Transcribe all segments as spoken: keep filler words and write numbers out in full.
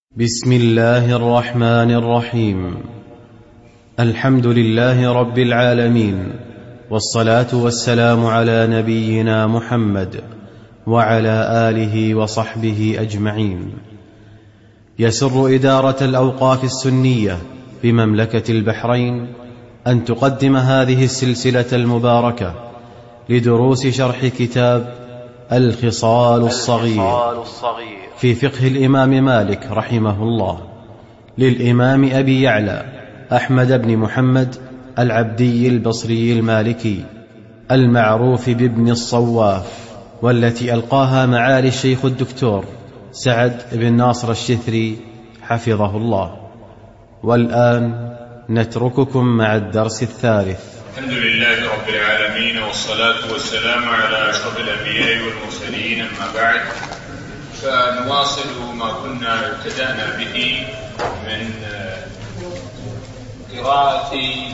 بسم الله الرحمن الرحيم. الحمد لله رب العالمين، والصلاة والسلام على نبينا محمد وعلى آله وصحبه أجمعين. يسر إدارة الأوقاف السنية بمملكة البحرين أن تقدم هذه السلسلة المباركة لدروس شرح كتاب الخصال الصغير في فقه الإمام مالك رحمه الله، للإمام أبي يعلى أحمد بن محمد العبدي البصري المالكي المعروف بابن الصواف، والتي ألقاها معالي الشيخ الدكتور سعد بن ناصر الشثري حفظه الله. والآن نترككم مع الدرس الثالث. الحمد لله رب العالمين، والصلاة والسلام على أشرف الأنبياء والمرسلين، أما بعد، فنواصل ما كنا ابتدأنا به من قراءة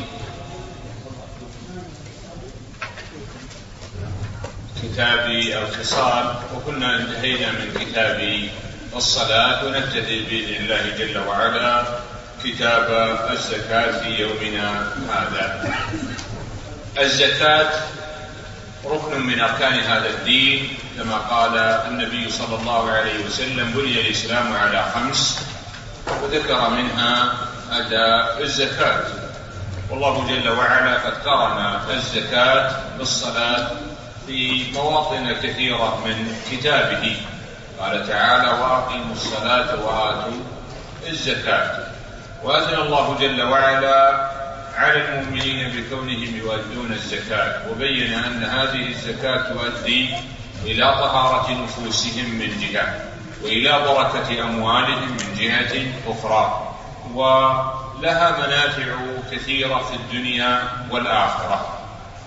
كتاب الخصال، وكنا انتهينا من كتاب الصلاة، ونبتدئ بإذن الله جل وعلا كتاب الزكاة في يومنا هذا. الزكاة ركن من أركان هذا الدين، كما قال النبي صلى الله عليه وسلم: بني الإسلام على خمس، وذكر منها أداء الزكاة. والله جل وعلا قد قرن الزكاة بالصلاة في مواطن كثيرة من كتابه، قال تعالى: وأقيموا الصلاة وآتوا الزكاة. وأذن الله جل وعلا على المؤمنين بكونهم يؤدون الزكاة، وبين أن هذه الزكاة تؤدي إلى طهارة نفوسهم من جهة، وإلى بركة أموالهم من جهة أخرى، ولها منافع كثيرة في الدنيا والآخرة.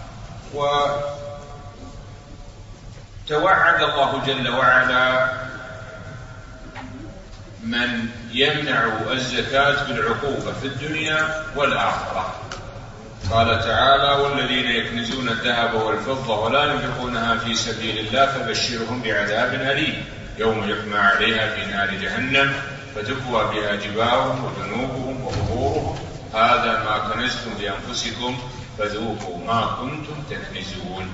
وتوعد الله جل وعلا من يمنع الزكاة بالعقوبة في الدنيا والآخرة. قال تعالى: والذين يكنزون الذهب والفضة ولا ينفقونها في سبيل الله فبشرهم بعذاب أليم يوم يحمى عليها في نار جهنم فتكوى بها جباههم وجنوبهم وظهورهم هذا ما كنزتم لأنفسكم فذوقوا ما كنتم تكنزون.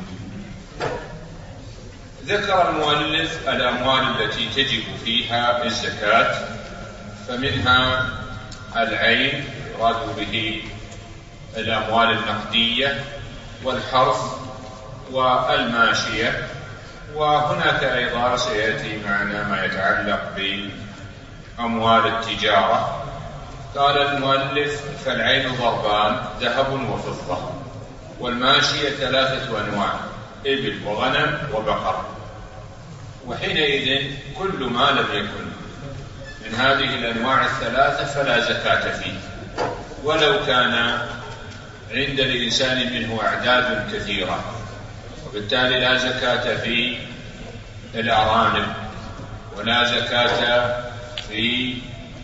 ذكر المؤلف الأموال التي تجب فيها الزكاة، فمنها العين، يراد به الأموال النقدية، والحرث، والماشية، وهناك أيضا سيأتي معنا ما يتعلق بأموال التجارة. قال المؤلف: فالعين ضربان، ذهب وفضة، والماشية ثلاثة أنواع، إبل وغنم وبقر. وحينئذ كل ما لم يكن من هذه الأنواع الثلاثة فلا زكاة فيه، ولو كان عند الإنسان منه أعداد كثيرة، وبالتالي لا زكاة في الأرانب، ولا زكاة في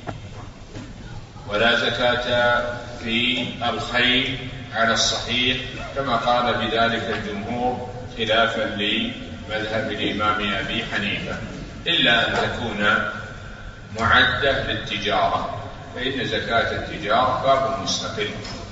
ولا زكاة في الخيل على الصحيح، كما قال بذلك الجمهور خلافا لمذهب الإمام أبي حنيفة، إلا أن تكون معدة للتجارة، فإن زكاة التجارة باب مستقل.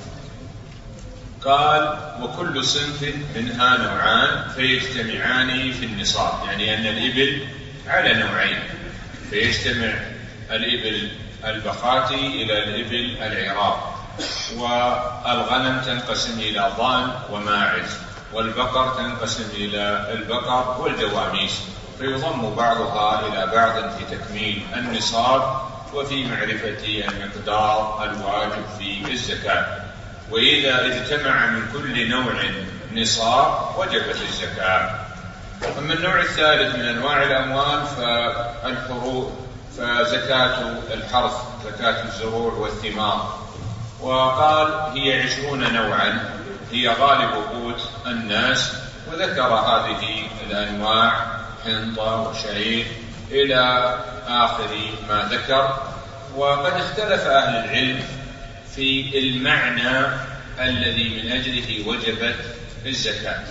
قال: وكل صنف منها نوعان فيجتمعان في النصاب، يعني أن الإبل على نوعين، فيجتمع الإبل البقاتي إلى الإبل العراق، والغنم تنقسم إلى ضان وماعز، والبقر تنقسم إلى البقر والجواميس، فيضم بعضها إلى بعض في تكميل النصاب وفي معرفة المقدار الواجب في الزكاة. وإذا اجتمع من كل نوع نصاب وجبت الزكاة. أما النوع الثالث من أنواع الأموال فالحروث، فزكاة الحرث، زكاة الزروع والثمار. وقال: هي عشرون نوعا، هي غالب قوت الناس، وذكر هذه الأنواع: حنطة وشعير إلى آخر ما ذكر. وقد اختلف أهل العلم في المعنى الذي من أجله وجبت الزكاة،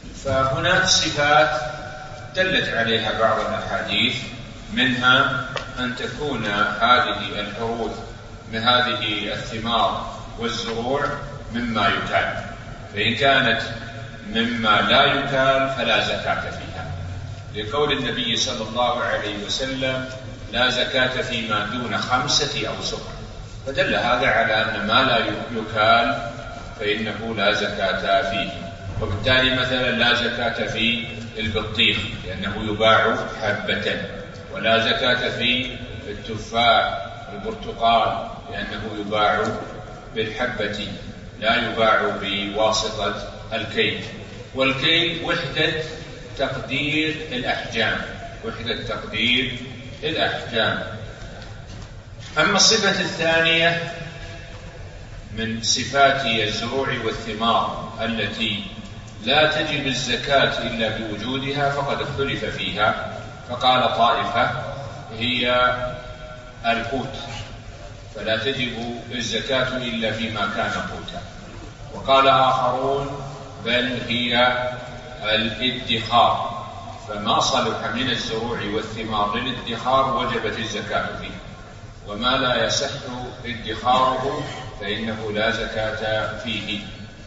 فهناك صفات دلت عليها بعض الأحاديث، منها أن تكون هذه الحروث من هذه الثمار والزروع مما يكال، فإن كانت مما لا يكال فلا زكاة فيها، لقول النبي صلى الله عليه وسلم: لا زكاة فيما دون خمسة أوسق، فدل هذا على أن ما لا يكال فإنه لا زكاة فيه. وبالتالي مثلا لا زكاة في البطيخ لأنه يباع حبة، ولا زكاة في التفاح والبرتقال لأنه يباع بالحبة لا يباع بواسطة الكيل. والكيل وحدة تقدير الأحجام، وحدة تقدير الأحجام. أما الصفة الثانية من صفات الزروع والثمار التي لا تجب الزكاة إلا بوجودها فقد اختلف فيها، فقال طائفة: هي القوت، فلا تجب الزكاة إلا فيما كان قوتا. وقال آخرون: بل هي الادخار، فما صلح من الزروع والثمار للادخار وجبت الزكاة فيه، وما لا يصح ادخاره فإنه لا زكاة فيه.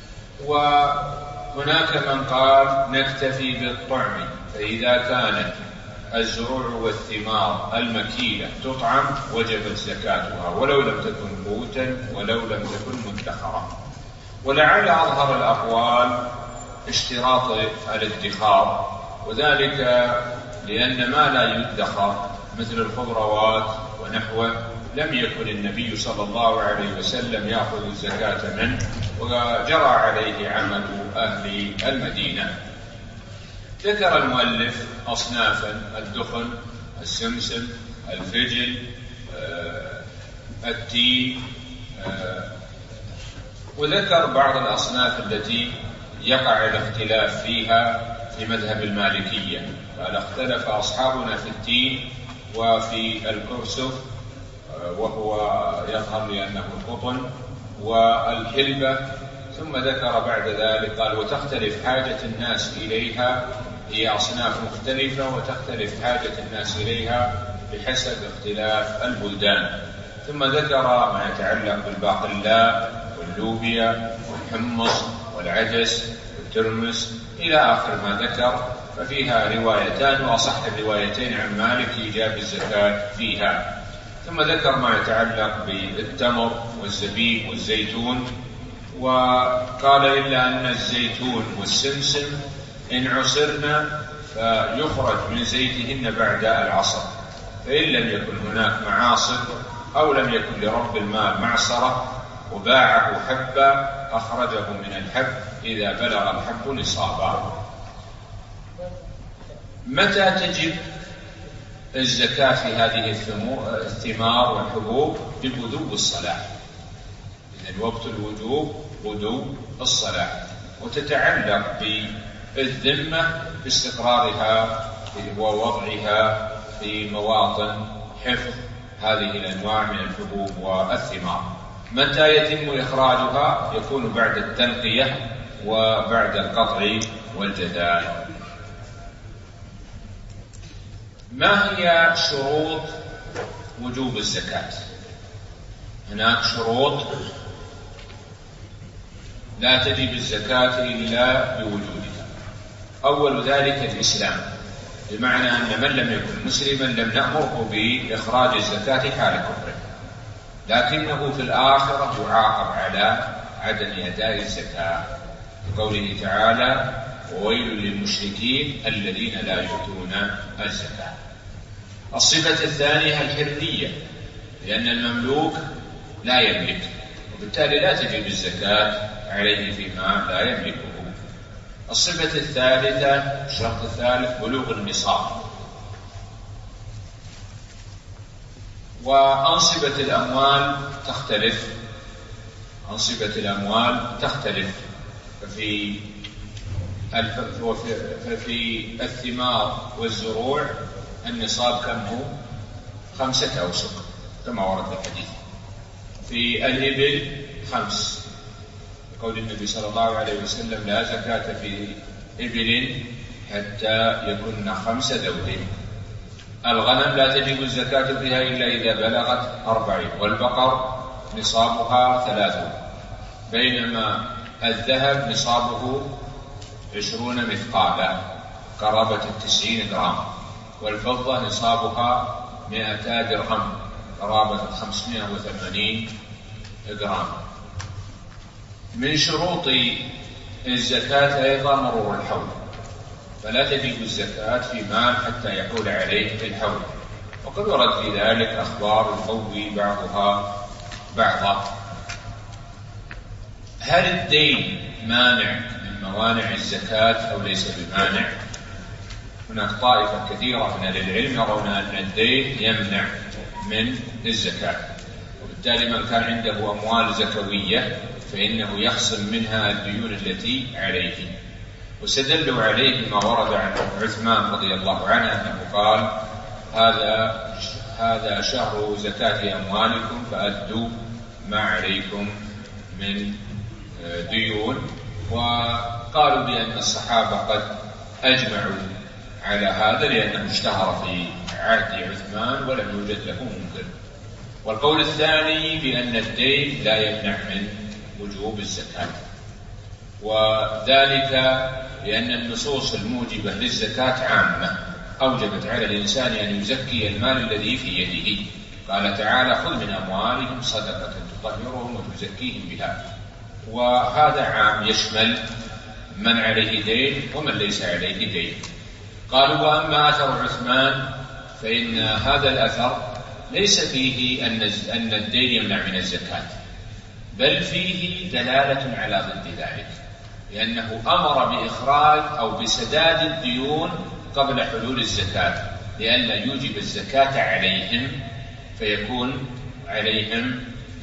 وهناك من قال: نكتفي بالطعم، فإذا كانت الزروع والثمار المكيلة تطعم وجبت زكاتها ولو لم تكن قوتا ولو لم تكن مدخرة. ولعل أظهر الأقوال اشتراط الادخار، وذلك لأن ما لا يدخر مثل الخضروات ونحوه لم يكن النبي صلى الله عليه وسلم يأخذ الزكاة منه، وجرى عليه عمل أهل المدينة. ذكر المؤلف أصنافا: الدخن، السمسم، الفجل، آه، التين، آه، وذكر بعض الأصناف التي يقع الاختلاف فيها في مذهب المالكية، قال: اختلف أصحابنا في التين وفي الكرسف، وهو يظهر لأنه القطن، والحلبة. ثم ذكر بعد ذلك قال: وتختلف حاجة الناس إليها، هي أصناف مختلفة وتختلف حاجة الناس إليها بحسب اختلاف البلدان. ثم ذكر ما يتعلق بالباقلاء واللوبيا والحمص والعدس والترمس إلى آخر ما ذكر، ففيها روايتان، وأصح الروايتين عن مالك إيجاب الزكاة فيها. ثم ذكر ما يتعلق بالتمر والزبيب والزيتون، وقال: إلا أن الزيتون والسمسم إن عصرنا فيخرج من زيتهن بعد العصر، فإن لم يكن هناك معاصر أو لم يكن لرب المال معصرة وباعه حبا أخرجه من الحب إذا بلغ الحب نصابا. متى تجب الزكاة في هذه الثمار والحبوب؟ ببدو الصلاح، إذن وقت الوجوب بدو الصلاح، وتتعلق بالذمة باستقرارها ووضعها في مواطن حفظ هذه الأنواع من الحبوب والثمار. متى يتم إخراجها؟ يكون بعد التنقية وبعد القطع والجدال. ما هي شروط وجوب الزكاة؟ هناك شروط لا تجب الزكاة إلا بوجودها. أول ذلك الإسلام، بمعنى أن من لم يكن مسلما لم نأمره بإخراج الزكاة حال كفره، لكنه في الآخرة يعاقب على عدم أداء الزكاة، لقوله تعالى: وويل للمشركين الذين لا يؤتون الزكاة. الصفة الثانية الحرية، لأن المملوك لا يملك، وبالتالي لا تجب الزكاة عليه فيما لا يملكه. الصفة الثالثة، الشرط الثالث، بلوغ النصاب. وأنصبة الأموال تختلف، أنصبة الأموال تختلف، ففي ففي الثمار والزروع النصاب كم هو؟ خمسة أوسق كما ورد في الحديث. في الإبل خمس، قول النبي صلى الله عليه وسلم: لا زكاة في إبل حتى يكن خمس ذود. الغنم لا تجب الزكاة فيها إلا إذا بلغت أربعين، والبقر نصابها ثلاثون، بينما الذهب نصابه عشرون مثقالا قرابة التسعين جرام، والفضة نصابها مئتا درهم قرابة خمسمائة وثمانين جرام. من شروط الزكاة أيضا مرور الحول، فلا تجب الزكاة في مال حتى يحول عليه الحول، وقد ورد في ذلك أخبار يقوي بعضها بعضا. هل الدين مانع من موانع الزكاة أو ليس بمانع؟ هناك طائفة كثيرة من العلم يرون أن الدين يمنع من الزكاة، وبالتالي من كان عنده أموال زكوية فإنه يخصم منها الديون التي عليه، واستدلوا عليه ما ورد عن عثمان رضي الله عنه أنه قال: هذا هذا شهر زكاة أموالكم فأدوا ما عليكم من ديون. وقالوا بأن الصحابة قد أجمعوا على هذا لأنه اشتهر في عهد عثمان ولم يوجد له منكر. والقول الثاني بأن الدين لا يمنع من وجوب الزكاة، وذلك لأن النصوص الموجبة للزكاة عامة أوجبت على الإنسان أن يزكي المال الذي في يده. قال تعالى: خذ من أموالهم صدقة تطهرهم وتزكيهم بها، وهذا عام يشمل من عليه دين ومن ليس عليه دين. قالوا: وأما أثر عثمان فإن هذا الأثر ليس فيه أن الدين يمنع من الزكاة، بل فيه دلالة على ضد ذلك، لأنه أمر بإخراج أو بسداد الديون قبل حلول الزكاة لئلا يوجب الزكاة عليهم فيكون عليهم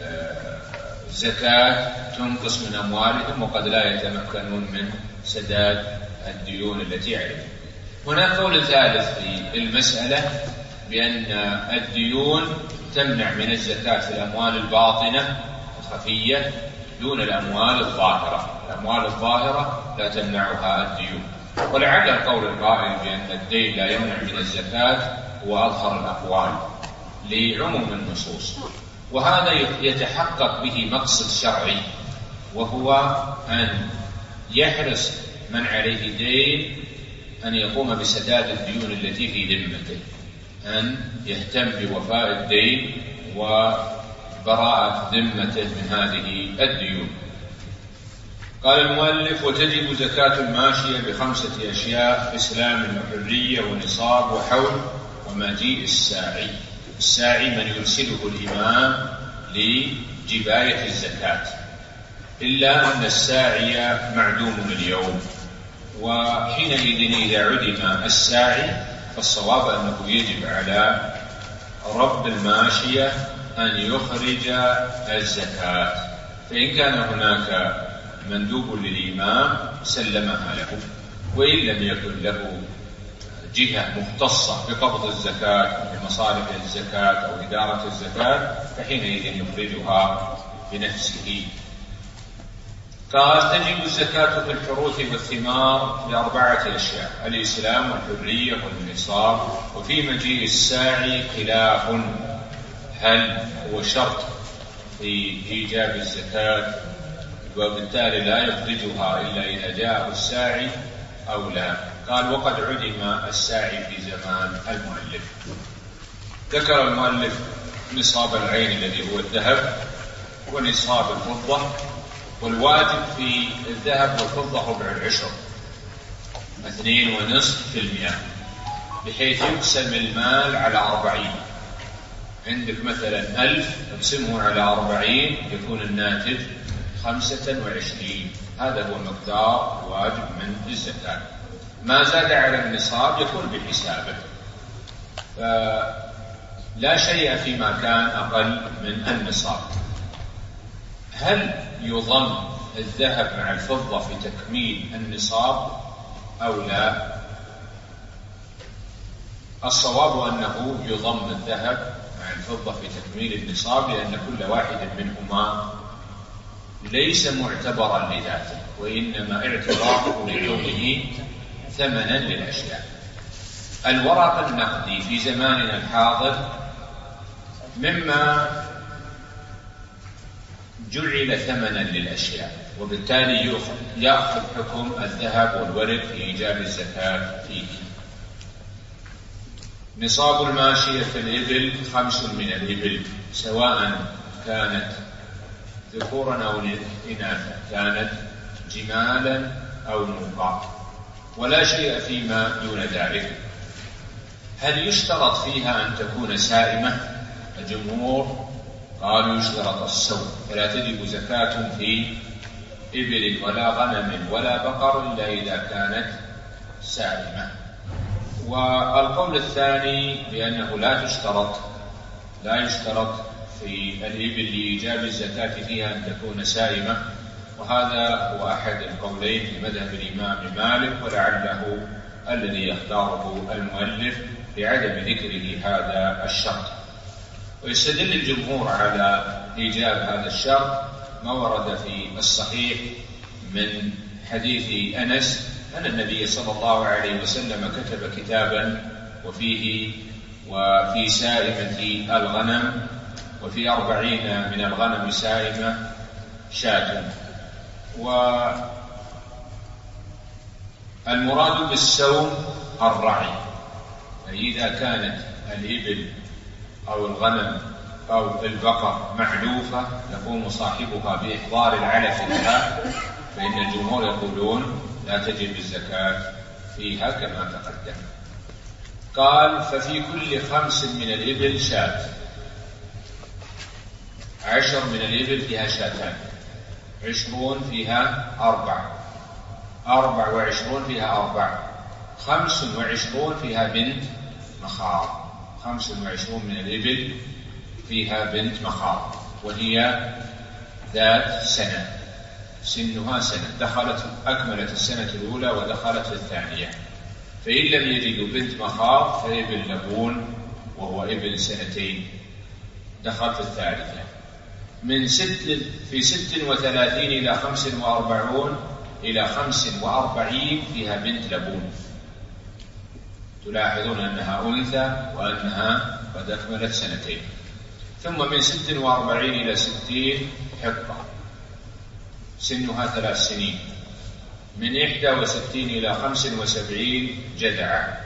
زكاة تنقص من أموالهم وقد لا يتمكنون من سداد الديون التي عليهم. هناك قول ثالث في المسألة بأن الديون تمنع من الزكاة في الأموال الباطنة الخفية دون الأموال الظاهرة. الأموال الظاهرة لا تمنعها الديون، ولعل القول القائل بأن الدين لا يمنع من الزكاة هو أظهر الأقوال لعموم النصوص، وهذا يتحقق به مقصد شرعي، وهو أن يحرص من عليه دين أن يقوم بسداد الديون التي في ذمته، أن يهتم بوفاء الدين وبراءة ذمته من هذه الديون. قال المؤلف: وتجب زكاة الماشية بخمسة أشياء: إسلام وحرية ونصاب وحول ومجيء الساعي. الساعي من يرسله الإمام لجباية الزكاة، إلا أن الساعي معدوم اليوم، وحينئذ إذا عدم الساعي فالصواب أنه يجب على رب الماشية أن يخرج الزكاة، فإن كان هناك مندوب للإمام سلمها له، وإن لم يكن له جهة مختصة بقبض الزكاة بمصالح الزكاة أو إدارة الزكاة فحينئذ يخرجها بنفسه. قال: تجب الزكاة في الحروث والثمار لأربعة أشياء: الإسلام والحرية والنصاب. وفي مجيء الساعي خلاف، هل هو شرط في إيجاب الزكاة وبالتالي لا يخرجها إلا إذا جاء الساعي أو لا؟ قال: وقد عدم الساعي في زمان المؤلف. ذكر المؤلف نصاب العين الذي هو الذهب ونصاب الفضة، والواجب في الذهب والفضة ربع العشر اثنين ونصف في المئة، بحيث يقسم المال على أربعين. عندك مثلا ألف اقسمه على أربعين يكون الناتج خمسة وعشرين، هذا هو مقدار الواجب من الزكاة. ما زاد على النصاب يكون بحسابه، فلا شيء فيما كان أقل من النصاب. هل يضم الذهب مع الفضة في تكميل النصاب أو لا؟ الصواب أنه يضم الذهب مع الفضة في تكميل النصاب، لأن كل واحد منهما ليس معتبرا لذاته، وإنما اعتباره لكونه ثمنا للأشياء. الورق النقدي في زماننا الحاضر مما جعل ثمنا للأشياء، وبالتالي يأخذ حكم الذهب والورق في إيجاب الزكاة فيه. نصاب الماشية في الإبل خمس من الإبل، سواء كانت ذكورا أو إناثا، كانت جمالا أو نوقا، ولا شيء فيما دون ذلك. هل يشترط فيها أن تكون سائمة؟ الجمهور قالوا يشترط السوم، فلا تجب زكاة في إبل ولا غنم ولا بقر إلا إذا كانت سائمة. والقول الثاني بأنه لا تشترط لا يشترط في الإبل لإيجاب الزكاة فيها أن تكون سائمة، وهذا هو أحد القولين في مذهب الإمام مالك، ولعله الذي يختاره المؤلف بعدم ذكره هذا الشرط. ويستدل الجمهور على إيجاب هذا الشرط ما ورد في الصحيح من حديث أنس أن النبي صلى الله عليه وسلم كتب كتابا وفيه وفي سائمة الغنم وفي أربعين من الغنم سائمة شاة. والمراد بالسوم الرعي، فإذا كانت الإبل أو الغنم أو البقر معلوفة يقوم صاحبها بإحضار العلف لها، فإن الجمهور يقولون لا تجب الزكاة فيها كما تقدم. قال ففي كل خمس من الإبل شاة، عشر من الإبل فيها شاتان، عشرون فيها أربع، أربع وعشرون فيها أربع، خمس وعشرون فيها بنت مخاض، خمس وعشرون من الإبل فيها بنت مخاض وهي ذات سنة، سنها سنة، دخلت أكملت السنة الأولى ودخلت في الثانية. فإن لم يجدوا بنت مخاض فإبل لبون وهو ابن سنتين دخل في الثالثة. من ست في ست وثلاثين إلى خمس وأربعون إلى خمس وأربعين فيها بنت لبون، تلاحظون أنها أنثى وأنها قد أكملت سنتين. ثم من ست وأربعين إلى ستين حقة سنها ثلاث سنين. من إحدى وستين إلى خمس وسبعين جدعة.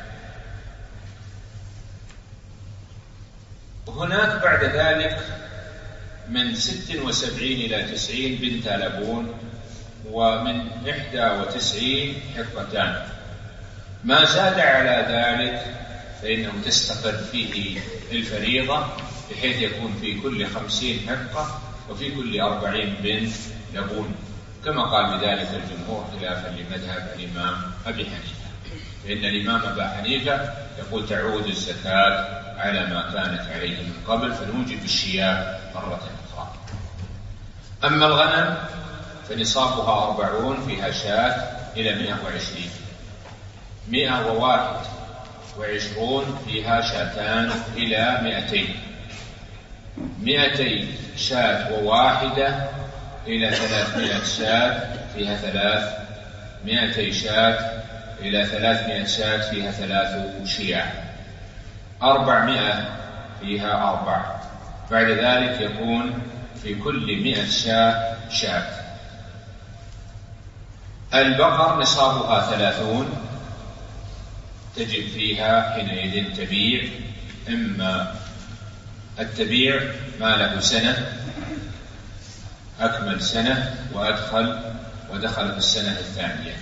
وهناك بعد ذلك من ست وسبعين إلى تسعين بنت لبون، ومن إحدى وتسعين حقتان. ما زاد على ذلك فإنه تستقر فيه الفريضة، بحيث يكون في كل خمسين حقة وفي كل أربعين بنت لبون، كما قال بذلك الجمهور خلافا لمذهب الإمام أبي حنيفة، فإن الإمام أبا حنيفة يقول تعود الزكاة على ما كانت عليه من قبل، فنوجب الشياء مرة أخرى. أما الغنم فنصابها أربعون فيها شاة إلى مئة وعشرين، مئة وواحد وعشرون فيها شاتان إلى مئتين، مئتي شاة وواحدة إلى ثلاثمائة شاة فيها ثلاث، مئتي شاة إلى ثلاثمائة شاة فيها ثلاث شياع، أربعمائة فيها أربع. بعد ذلك يكون في كل مئة شاة شاة. البقر نصابها ثلاثون، تجب فيها حينئذ تبيع، إما التبيع ما له سنة أكمل سنة وأدخل ودخل في السنة الثانية.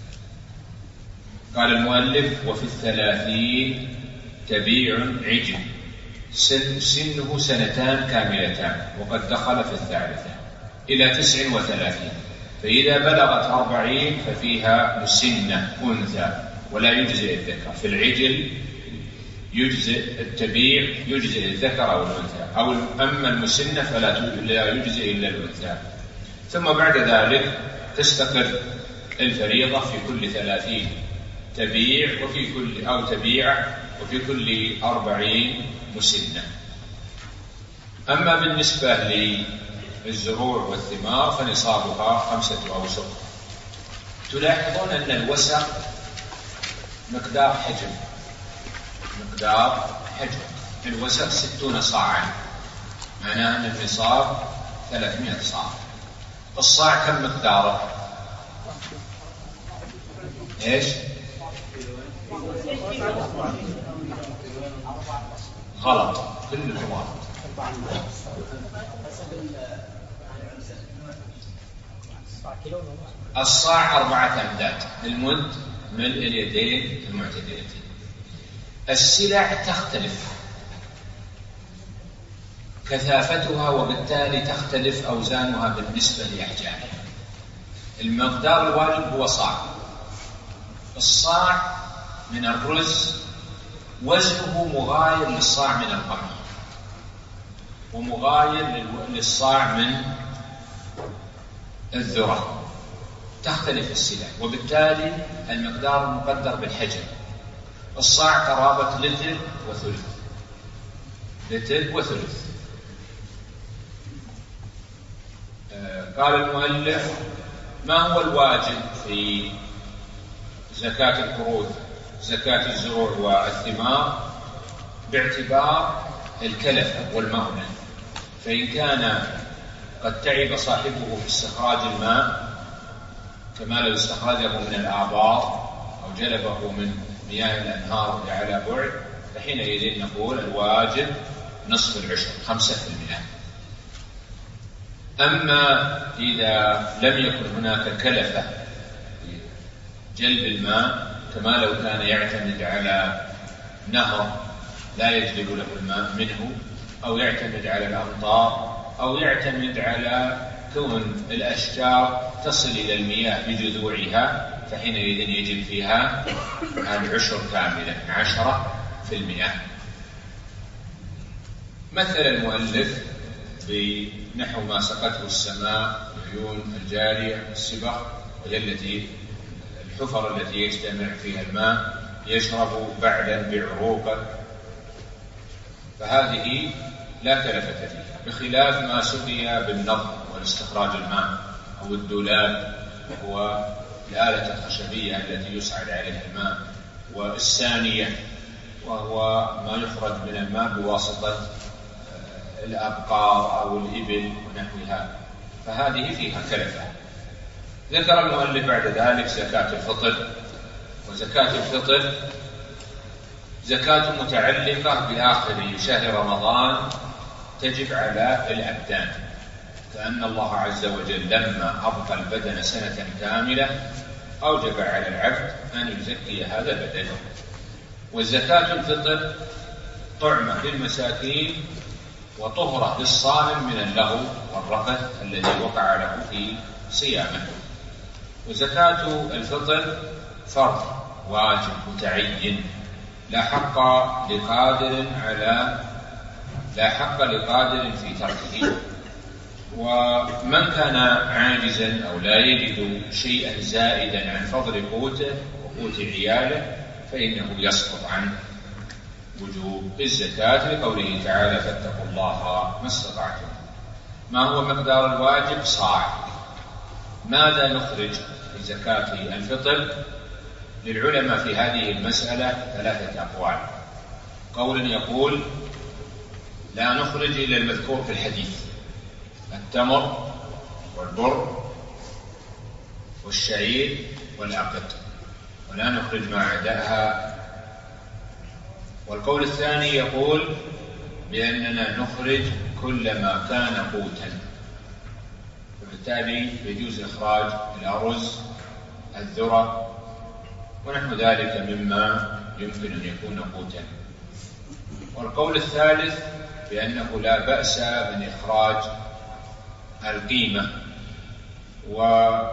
قال المؤلف وفي الثلاثين تبيع عجل سن سنه سنتان كاملتان وقد دخل في الثالثة إلى تسع وثلاثين، فإذا بلغت أربعين ففيها مسنة أنثى ولا يجزئ الذكر. في العجل يجزئ التبيع، يجزئ الذكر أو الأنثى، أو أما المسنة فلا يجزئ إلا الأنثى. ثم بعد ذلك تستقر الفريضة في كل ثلاثين تبيع وفي كل أو تبيع وفي كل أربعين مسنة. أما بالنسبة للزروع والثمار فنصابها خمسة أوسق. تلاحظون أن الوسق مقدار حجم، مقدار حجر. الوسق ستون صاعا، معناه أن النصاب ثلاثمائة صاع. الصاع كم مقداره؟ إيش؟ غلط، كله غلط. الصاع أربعة أمداد، المد ملء اليدين المعتدلتين. السلع تختلف كثافتها وبالتالي تختلف أوزانها بالنسبة لأحجامها. المقدار الواجب هو صاع. الصاع من الرز وزنه مغاير للصاع من القمح، ومغاير للصاع من الذرة. تختلف السلع وبالتالي المقدار مقدر بالحجم. الصاع قرابة لتر وثلث، لتر وثلث. آه قال المؤلف: ما هو الواجب في زكاة القروض، زكاة الزروع والثمار، باعتبار الكلفة والمؤنة. فإن كان قد تعب صاحبه في استخراج الماء، كما لو استخرجه من الآبار أو جلبه من مياه الأنهار على بعد، فحينئذ نقول الواجب نصف العشر، خمسة في المئة. أما إذا لم يكن هناك كلفة جلب الماء، كما لو كان يعتمد على نهر لا يجلب له الماء منه، أو يعتمد على الأمطار، أو يعتمد على كون الأشجار تصل إلى المياه بجذوعها، فحينئذ يجب فيها العشر كاملا، عشرة في المئة. مثل المؤلف بنحو ما سقته السماء بعيون الجارية السبخ، وهي التي الحفر التي يجتمع فيها الماء يشرب بعدا بعروقه، فهذه لا كلفة فيها، بخلاف ما سقي بالنضح والاستخراج الماء، أو الدولاب وهو الآلة الخشبية التي يسعد عليها الماء، والسانية وهو ما يخرج من الماء بواسطة الأبقار أو الإبل ونحوها، فهذه فيها كلفة. ذكر المؤلف بعد ذلك زكاة الفطر. وزكاة الفطر زكاة متعلقة بآخر شهر رمضان، تجب على الأبدان، كأن الله عز وجل لما أبقى البدن سنة كاملة أوجب على العبد أن يزكي هذا البدن. والزكاة الفطر طعمة للمساكين وطهرة للصائم من اللغو والرفث الذي وقع له في صيامه. وزكاة الفطر فرض واجب متعين، لا حق لقادر على لا حق لقادر في تركه. ومن كان عاجزا أو لا يجد شيئا زائدا عن فضل قوته وقوت عياله فإنه يسقط عن وجوب الزكاة، لقوله تعالى: فاتقوا الله ما استطعتم. ما هو مقدار الواجب؟ صاع. ماذا نخرج في زكاة الفطر؟ للعلماء في هذه المسألة ثلاثة أقوال. قول يقول: لا نخرج إلا المذكور في الحديث، التمر والبر والشعير والأقط، ولا نخرج ما عداها. والقول الثاني يقول بأننا نخرج كل ما كان قوتا، وبالتالي يجوز إخراج الأرز، الذرة ونحو ذلك مما يمكن أن يكون قوتا. والقول الثالث بأنه لا بأس من إخراج القيمة. ومن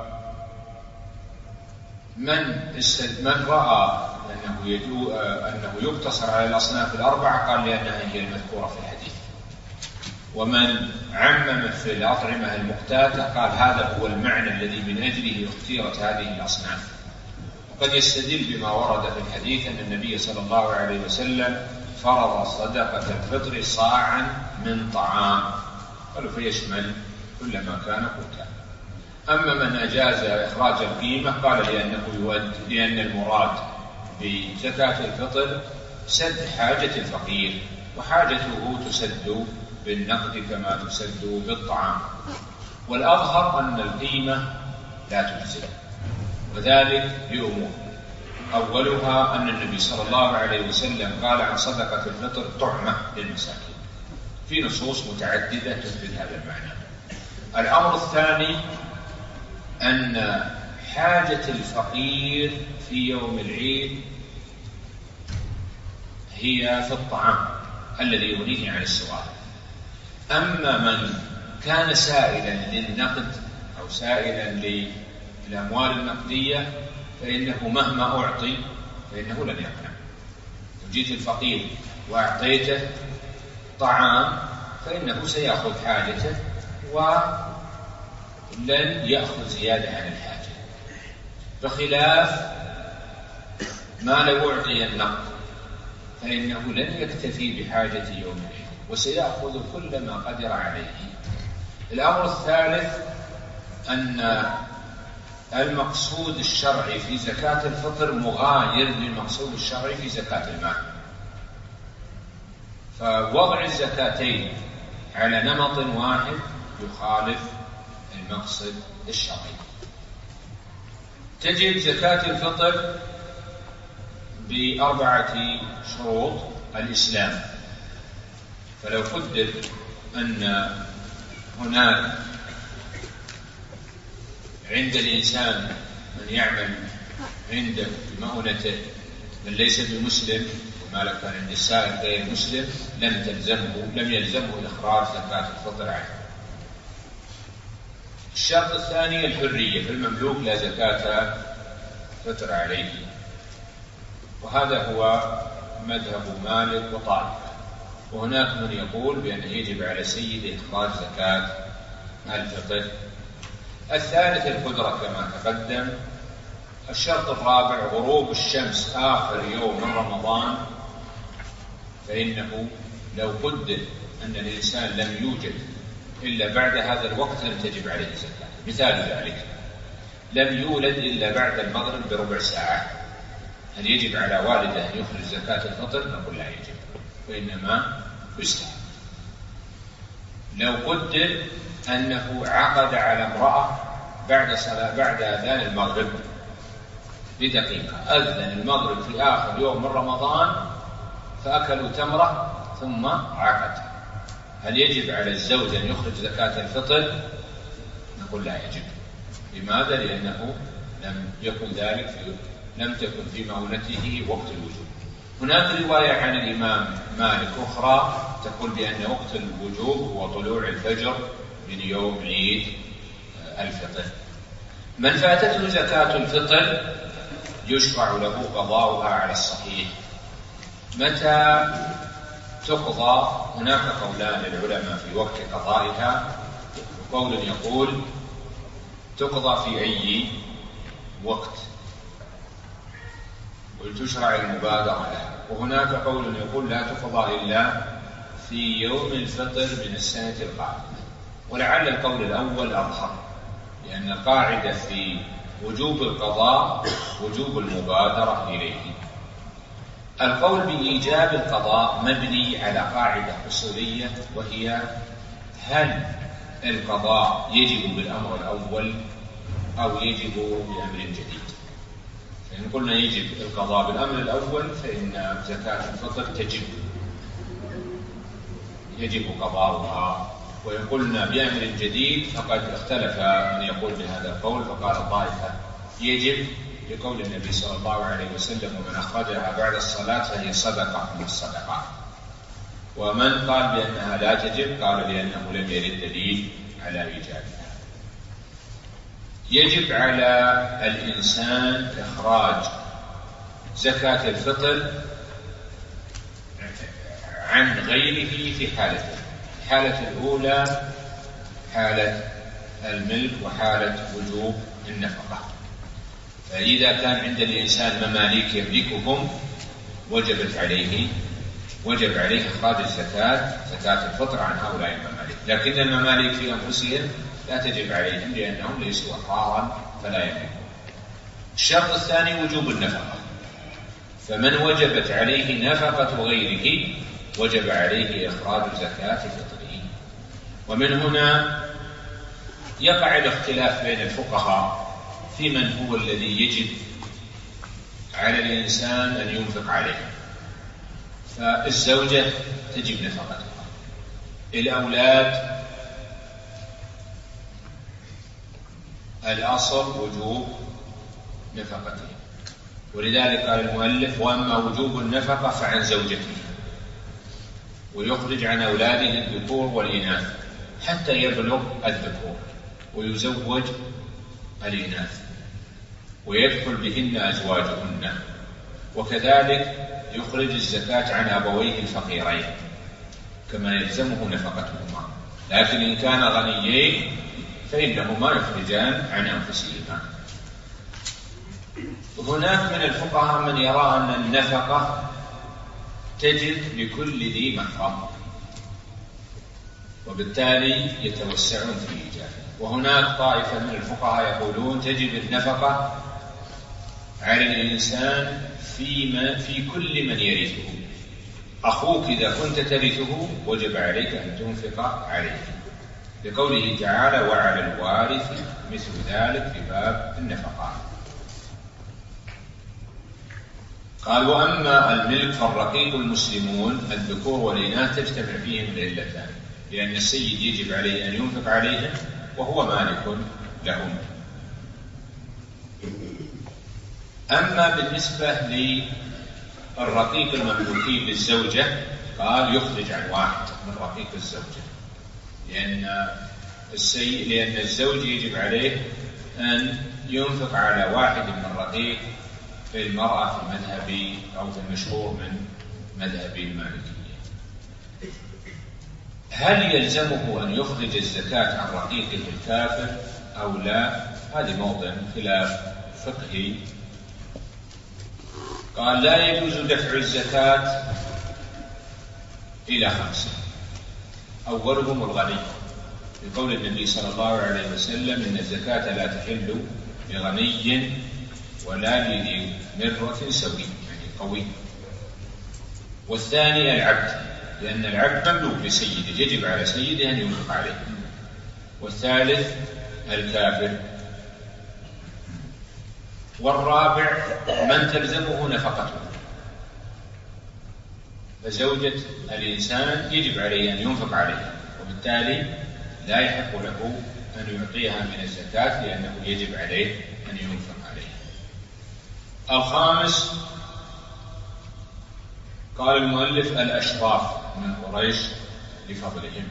من رأى أنه, يجو أنه يقتصر على الأصناف الأربعة قال لأنها هي المذكورة في الحديث. ومن عمم في الأطعمة المقتاتة قال هذا هو المعنى الذي من أجله اختيرت هذه الأصناف. وقد يستدل بما ورد في الحديث أن النبي صلى الله عليه وسلم فرض صدقة الفطر صاعا من طعام، قالوا فيشمل كل ما كان قوتا. أما من أجاز إخراج القيمة قال لأنه يود لأن المراد بزكاة الفطر سد حاجة الفقير، وحاجته تسد بالنقد كما تسد بالطعام. والأظهر أن القيمة لا تجزئ، وذلك لأمور: أولها أن النبي صلى الله عليه وسلم قال عن صدقة الفطر طعمة للمساكين، في نصوص متعددة تثبت هذا المعنى. الأمر الثاني أن حاجة الفقير في يوم العيد هي في الطعام الذي يغنيه عن السؤال. أما من كان سائلا للنقد أو سائلا للأموال النقدية فإنه مهما أعطي فإنه لن يقنع. جئت الفقير وأعطيته طعام فإنه سيأخذ حاجته ولن يأخذ زيادة عن الحاجة، بخلاف ما لو أعطي النقد فإنه لن يكتفي بحاجة يوم العيد وسيأخذ كل ما قدر عليه. الأمر الثالث أن المقصود الشرعي في زكاة الفطر مغاير للمقصود الشرعي في زكاة المال، فوضع الزكاتين على نمط واحد يخالف المقصد الشرعي. تجب زكاة الفطر بأربعة شروط: الإسلام، فلو قدر أن هناك عند الإنسان من يعمل عنده بمؤونته من ليس بمسلم وما لو كان عند السائل غير مسلم لم تلزمه لم يلزمه إخراج زكاة الفطر عنه. الشرط الثاني الحرية، فالمملوك لا زكاة فطر عليه، وهذا هو مذهب مالك وطائفة، وهناك من يقول بأنه يجب على سيده إخراج زكاة الفطر. الثالث القدرة كما تقدم. الشرط الرابع غروب الشمس آخر يوم من رمضان، فإنه لو قدر أن الإنسان لم يوجد إلا بعد هذا الوقت لم تجب عليه زكاة. مثال ذلك: لم يولد إلا بعد المغرب بربع ساعة، هل يجب على والده أن يخرج زكاة الفطر؟ نقول لا يجب، وإنما يستحب. لو قدر أنه عقد على امرأة بعد صلاة بعد أذان المغرب بدقيقة، أذن المغرب في آخر يوم من رمضان فأكلوا تمرة ثم عقد، هل يجب على الزوج أن يخرج زكاة الفطر؟ نقول لا يجب. لماذا؟ لأنه لم يكن ذلك في لم تكن في مؤونته وقت الوجوب. هناك رواية عن الإمام مالك أخرى تقول بأن وقت الوجوب هو طلوع الفجر من يوم عيد الفطر. من فاتته زكاة الفطر يشرع له قضاؤها على الصحيح. متى تقضى؟ هناك قولان للعلماء في وقت قضائها. قول يقول تقضى في أي وقت وتشرع المبادرة لها، وهناك قول يقول لا تقضى إلا في يوم الفطر من السنة القادمة. ولعل القول الأول أظهر، لأن القاعدة في وجوب القضاء وجوب المبادرة إليه. القول بإيجاب القضاء مبني على قاعدة أصولية، وهي هل القضاء يجب بالأمر الأول أو يجب بأمر جديد؟ فإن قلنا يجب القضاء بالأمر الأول فإن زكاة الفطر تجب يجب قضاؤها، وإن قلنا بأمر جديد فقد اختلف من يقول بهذا القول، فقال طائفة يجب لقول النبي صلى الله عليه وسلم ومن أخرجها بعد الصلاة فهي صدقة من الصدقات، ومن قال بأنها لا تجب قال لأنه لم يرد دليل على إيجابها. يجب على الإنسان إخراج زكاة الفطر عن غيره في حالتين: الحالة الأولى حالة الملك وحالة وجوب النفقة. فإذا كان عند الإنسان مماليك يملكهم وجبت عليه وجب عليه إخراج الزكاة زكاة الفطر عن هؤلاء المماليك، لكن المماليك في أنفسهم لا تجب عليهم لأنهم ليسوا أحرارا فلا يملكون. الشرط الثاني وجوب النفقة، فمن وجبت عليه نفقة غيره وجب عليه إخراج زكاة فطره. ومن هنا يقع الاختلاف بين الفقهاء في من هو الذي يجب على الإنسان أن ينفق عليه. فالزوجة تجب نفقتها، الأولاد الأصل وجوب نفقته، ولذلك قال المؤلف: وأما وجوب النفقة فعن زوجته، ويخرج عن أولاده الذكور والإناث حتى يبلغ الذكور، ويزوج الإناث ويدخل بهن أزواجهن، وكذلك يخرج الزكاة عن أبويه الفقيرين كما يلزمه نفقتهما، لكن إن كان غنيين فإنهما يخرجان عن أنفسهما. هناك من الفقهاء من يرى أن النفقة تجب لكل ذي محرم، وبالتالي يتوسعون في إيجابه. وهناك طائفة من الفقهاء يقولون تجب النفقة على الإنسان فيما في كل من يرثه. أخوك إذا كنت ترثه وجب عليك أن تنفق عليه، لقوله تعالى: وعلى الوارث مثل ذلك في باب النفقات. قال: وأما الملك فالرقيق المسلمون الذكور والإناث تجتمع فيهم العلتان، لأن السيد يجب عليه أن ينفق عليهم وهو مالك لهم. أما بالنسبة للرقيق المملوكين للزوجة قال: يخرج عن واحد من رقيق الزوجة، لأن السيد لأن الزوج يجب عليه أن ينفق على واحد من رقيق في المرأة في المذهب أو في المشهور من مذهب المالكية. هل يلزمه أن يخرج الزكاة عن رقيقه الكافر أو لا؟ هذه موضع خلاف فقهي. قال: لا يجوز دفع الزكاة إلى خمسة، أولهم الغني، بقول النبي صلى الله عليه وسلم: إن الزكاة لا تحل لغني ولا لذي مرة سوي، يعني قوي. والثاني العبد، لأن العبد مملوك لسيده يجب على سيده أن ينفق عليه. والثالث الكافر. والرابع من تلزمه نفقته، فزوجة الإنسان يجب عليه أن ينفق عليها، وبالتالي لا يحق له أن يعطيها من الزكاة لأنه يجب عليه أن ينفق عليها. الخامس قال المؤلف: الأشراف من قريش لفضلهم.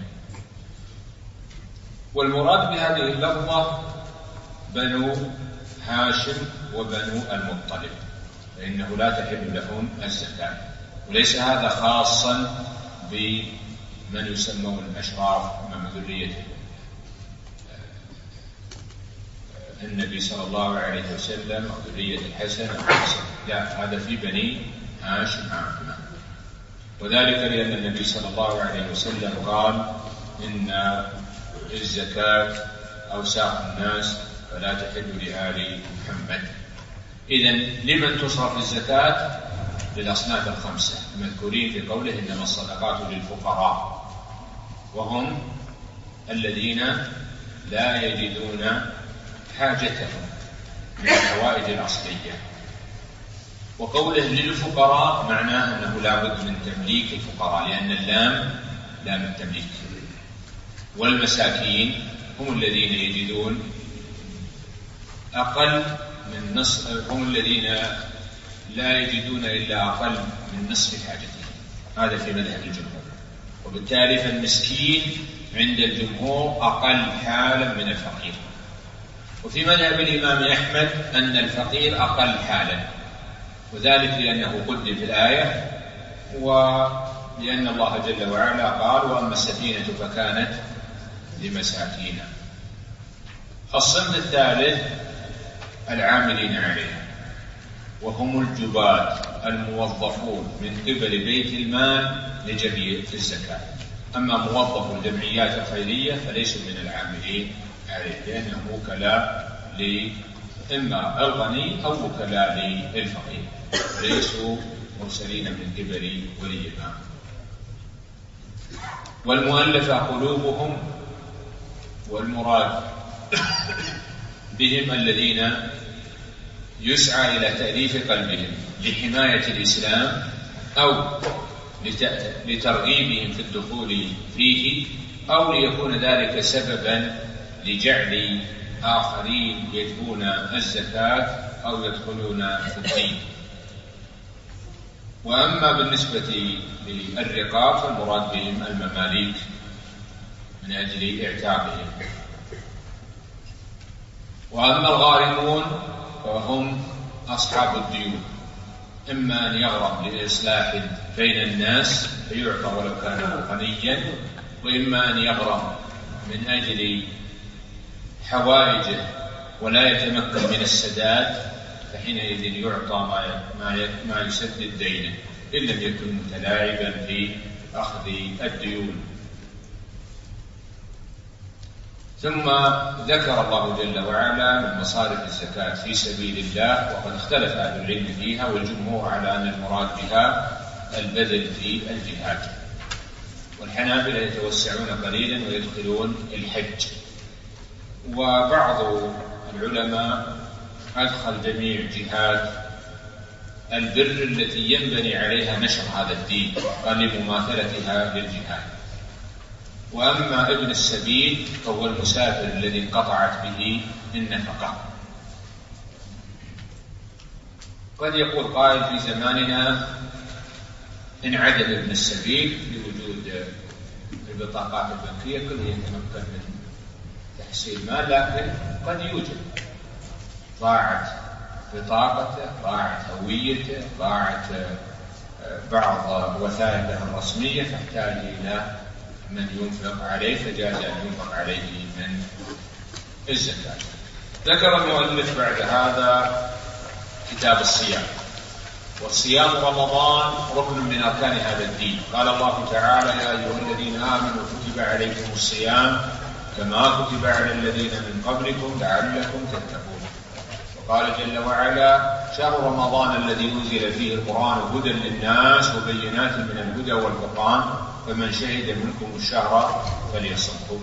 والمراد بهذه اللفظة بنو هاشم وبنو المطلب، فإنه لا تحل لهم الزكاة، وليس هذا خاصا بمن يسمون الأشراف من ذرية النبي صلى الله عليه وسلم أو ذرية الحسن أو الحسن، لا، هذا في بني هاشم عامة. وذلك لأن النبي صلى الله عليه وسلم قال: إن الزكاة أوساخ الناس فلا تحل لآل محمد. إذن لمن تصرف الزكاة؟ للأصناف الخمسة المذكورين في قوله: إنما الصدقات للفقراء، وهم الذين لا يجدون حاجتهم من الحوائج الأصلية. وقوله للفقراء معناه أنه لا بد من تمليك الفقراء، لأن اللام لام التمليك. والمساكين هم الذين يجدون أقل من نصف، هم الذين لا يجدون إلا أقل من نصف حاجتهم، هذا في مذهب الجمهور. وبالتالي فالمسكين عند الجمهور أقل حالا من الفقير. وفي مذهب الإمام أحمد أن الفقير أقل حالا، وذلك لأنه قدم في الآية، ولأن الله جل وعلا قال: وأما السفينة فكانت لمساكين. الصنف الثالث العاملين عليها، وهم الجباة الموظفون من قبل بيت المال لجميع الزكاة. أما موظف الجمعيات الخيرية فليسوا من العاملين عليه، لأنهم وكلاء إما الغني أو وكلاء للفقير، وليسوا مرسلين من قبل ولي الأمر. والمؤلفة قلوبهم، والمراد بهم الذين يسعى إلى تأليف قلبهم لحماية الإسلام أو لترغيبهم في الدخول فيه، أو ليكون ذلك سببا لجعل آخرين يجبون الزكاة أو يدخلون في الدين. وأما بالنسبة للرقاب فالمراد بهم المماليك من أجل اعتاقهم. وأما الغارمون فهم أصحاب الديون، إما أن يغرم لإصلاح بين الناس فيعطى ولو كان غنيا، وإما أن يغرم من أجل حوائجه ولا يتمكن من السداد، فحينئذ يعطى ما يسدد دينه إن لم يكن متلاعبا في أخذ الديون. ثم ذكر الله جل وعلا من مصارف الزكاة في سبيل الله، وقد اختلف أهل العلم فيها، والجمهور على أن المراد بها البذل في الجهاد، والحنابلة يتوسعون قليلا ويدخلون الحج. وبعض العلماء أدخل جميع جهات البر التي ينبني عليها نشر هذا الدين، قال لمماثلتها للجهاد. وأما ابن السبيل فهو المسافر الذي انقطعت به النفقة. قد يقول قائل في زماننا انعدم ابن السبيل لوجود البطاقات البنكية، كل يتمكن من تحصيل مال، لكن قد يوجد ضاعت بطاقته، ضاعت هويته، ضاعت بعض وثائقه الرسمية، فاحتاج إلى من ينفق عليه، فجاز أن ينفق عليه من الزكاة. ذكر المؤلف بعد هذا كتاب الصيام. والصيام رمضان ركن من أركان هذا الدين. قال الله تعالى: يا أيها الذين آمنوا كتب عليكم الصيام كما كتب على الذين من قبلكم لعلكم تتقون. وقال جل وعلا: شهر رمضان الذي أنزل فيه القرآن هدى للناس وبينات من الهدى والفرقان فمن شهد منكم الشهر فليصمه.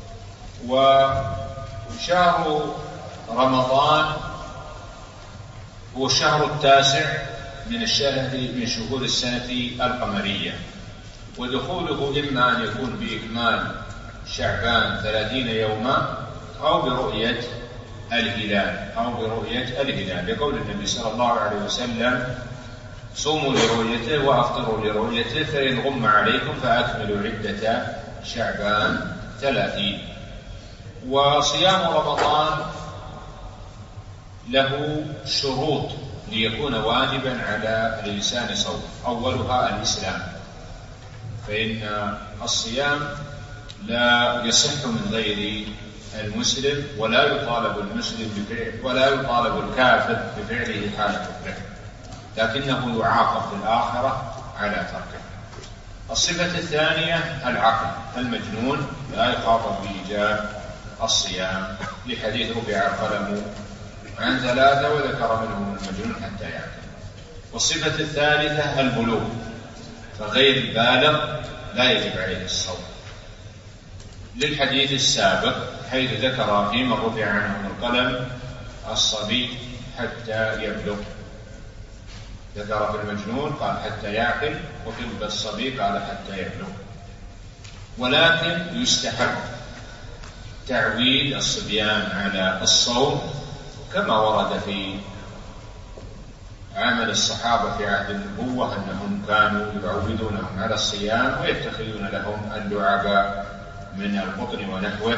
وشهر رمضان هو الشهر التاسع من الشهر من شهور السنة القمرية، ودخوله إما أن يكون بإكمال شعبان ثلاثين يوما أو برؤية الهلال أو برؤية الهلال، لقول النبي صلى الله عليه وسلم: صوموا لرؤيته وأفطروا لرؤيته، فإن غم عليكم فأكملوا عدة شعبان ثلاثين. وصيام رمضان له شروط ليكون واجبا على الإنسان صوم، أولها الإسلام، فإن الصيام لا يصح من غير المسلم، ولا يطالب المسلم بفعل ولا يطالب الكافر بفعله حال كفره، لكنه يعاقب في الآخرة على تركه. الصفة الثانية العقل، المجنون لا يخاطب بإيجاب الصيام، لحديث رفع القلم عن ثلاثة وذكر منهم المجنون حتى يعقل. والصفة الثالثة البلوغ، فغير البالغ لا يجب عليه الصوم، للحديث السابق حيث ذكر فيما رفع عنه القلم الصبي حتى يبلغ، ذكر في المجنون قال حتى يعقل، وفي الصبي قال حتى يبلغ. ولكن يستحب تعويد الصبيان على الصوم كما ورد في عمل الصحابة في عهد النبوة أنهم كانوا يعودونهم على الصيام ويتخذون لهم اللعاب من القطن ونحوه.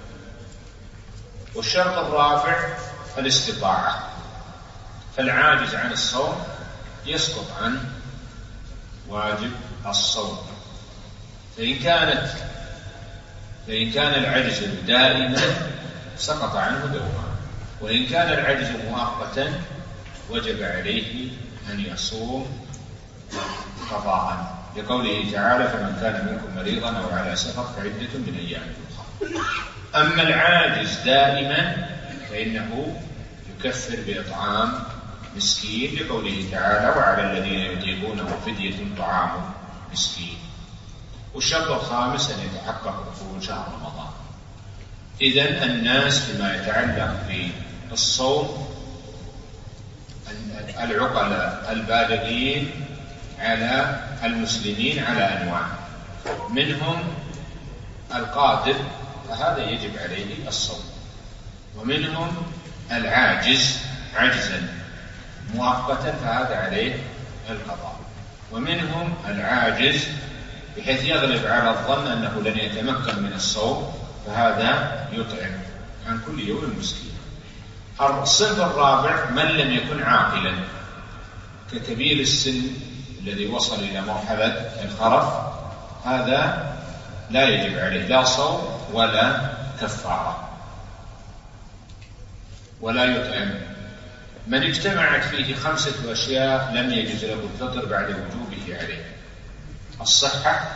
والشرط الرابع الاستطاعة، فالعاجز عن الصوم يسقط عن واجب الصوم، فإن كانت فإن كان العجز دائما سقط عنه دوما، وإن كان العجز مؤقتا وجب عليه أن يصوم قضاء، لقوله تعالى: فمن كان منكم مريضا أو على سفر فعدة من أيام أخرى. أما العاجز دائما فإنه يكفر بإطعام مسكين لقوله تعالى وعلى الذين يطيقونه فدية طعام مسكين. والشرط الخامس أن يتحقق دخول شهر رمضان. إذن الناس فيما يتعلق بالصوم العقلاء البالغين على المسلمين على أنواع، منهم القادر فهذا يجب عليه الصوم، ومنهم العاجز عجزا مؤقتا فهذا عليه القضاء، ومنهم العاجز بحيث يغلب على الظن أنه لن يتمكن من الصوم فهذا يطعم عن كل يوم مسكين. الصنف الرابع من لم يكن عاقلا ككبير السن الذي وصل إلى مرحلة الخرف، هذا لا يجب عليه لا صوم ولا كفارة ولا يطعم. من اجتمعت فيه خمسة أشياء لم يجوز له الفطر بعد وجوبه عليه: الصحة،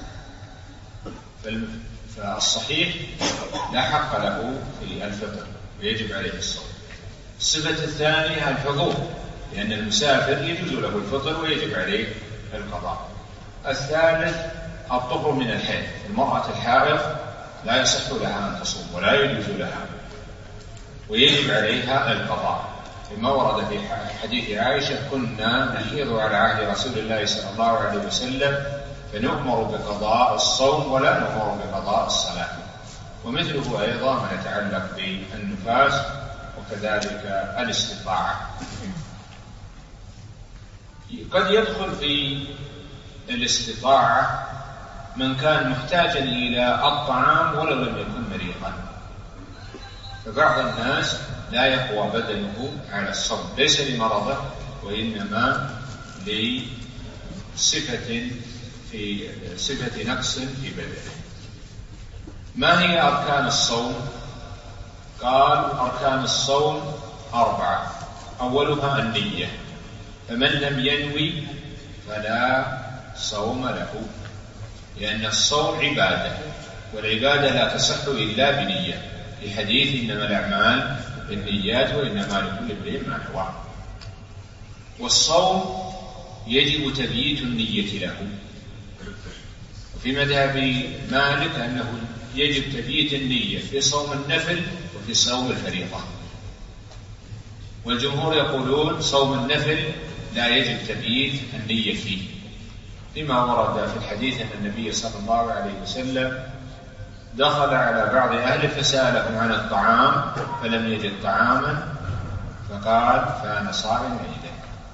فالصحيح لا حق له في الفطر ويجب عليه الصوم. الصفة الثانية الحضور، لأن المسافر يجوز له الفطر ويجب عليه القضاء. الثالث الطهر من الحيض، المرأة الحائض لا يصح لها أن تصوم ولا يجوز لها ويجب عليها القضاء، لما ورد في حديث عائشة: كنا نحيض على عهد رسول الله صلى الله عليه وسلم فنؤمر بقضاء الصوم ولا نؤمر بقضاء الصلاة. ومثله أيضا ما يتعلق بالنفاس وكذلك الاستطاعة. قد يدخل في الاستطاعة من كان محتاجا إلى الطعام ولو لم يكن مريضا، فبعض الناس لا يقوى بدنه على الصوم ليس لمرضه وإنما لصفة في صفة نقص في بدنه. ما هي أركان الصوم؟ قال: أركان الصوم أربعة، أولها النية، فمن لم ينوي فلا صوم له، لأن الصوم عبادة والعبادة لا تصح إلا بنية، في حديث إنما الأعمال بالنيات وإنما لكل امرئ ما نوى. والصوم يجب تبييت النية له، وفي مذهب مالك أنه يجب تبييت النية في صوم النفل وفي صوم الفريضة، والجمهور يقولون صوم النفل لا يجب تبييت النية فيه، لما ورد في الحديث أن النبي صلى الله عليه وسلم دخل على بعض أهله فسألهم عن الطعام فلم يجد طعاما فقال: فأنا صائم عيدا.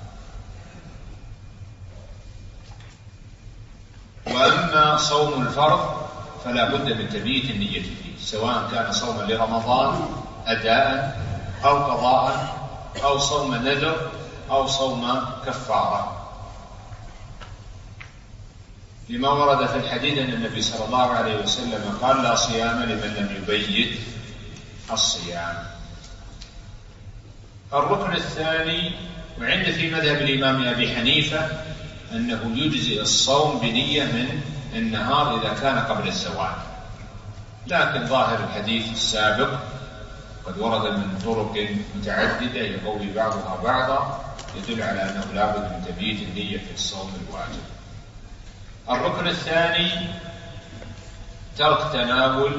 وأما صوم الفرض فلا بد من تبييت النية فيه، سواء كان صوما لرمضان أداء أو قضاء أو صوم نذر أو صوم كفارة، لما ورد في الحديث أن النبي صلى الله عليه وسلم قال: لا صيام لمن لم يبيت الصيام. الركن الثاني، وعند في مذهب الإمام أبي حنيفة أنه يجزئ الصوم بنية من النهار إذا كان قبل الزوال، لكن ظاهر الحديث السابق قد ورد من طرق متعددة يقوي بعضها بعضا يدل على أنه لا بد من تبييت النية في الصوم الواجب. الركن الثاني ترك تناول،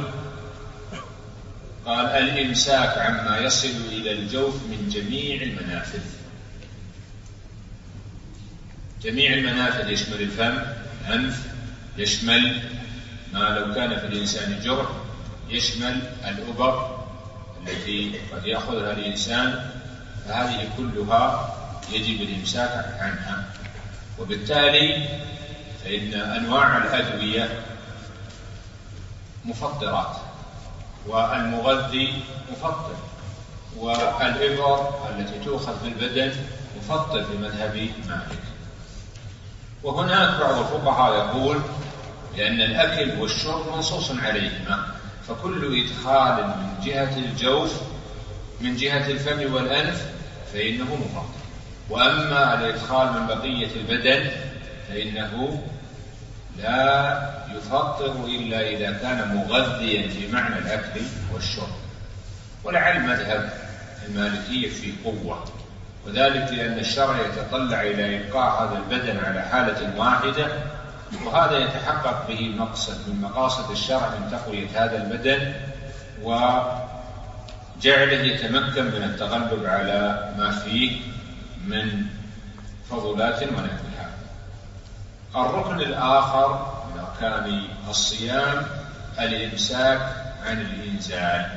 قال: الإمساك عما يصل إلى الجوف من جميع المنافذ. جميع المنافذ يشمل الفم، الأنف، يشمل ما لو كان في الإنسان جرح، يشمل الأبر التي قد يأخذها الإنسان، فهذه كلها يجب الإمساك عنها. وبالتالي فإن أنواع الأدوية مفطرات، والمغذي مفطر، والإبر التي تؤخذ في البدن مفطر في مذهب مالك. وهناك بعض الفقهاء يقول لأن الأكل والشرب منصوص عليهما، فكل إدخال من جهة الجوف من جهة الفم والأنف فإنه مفطر، وأما الإدخال من بقية البدن فإنه لا يفطر إلا إذا كان مغذيا في معنى الأكل والشرب. ولعل مذهب المالكية في قوة، وذلك لأن الشرع يتطلع إلى إبقاء هذا البدن على حالة واحدة، وهذا يتحقق به مقصد من مقاصد الشرع من تقوية هذا البدن وجعله يتمكن من التغلب على ما فيه من فضلات ونفلها. الركن الآخر من أركان الصيام الإمساك عن الإنزال،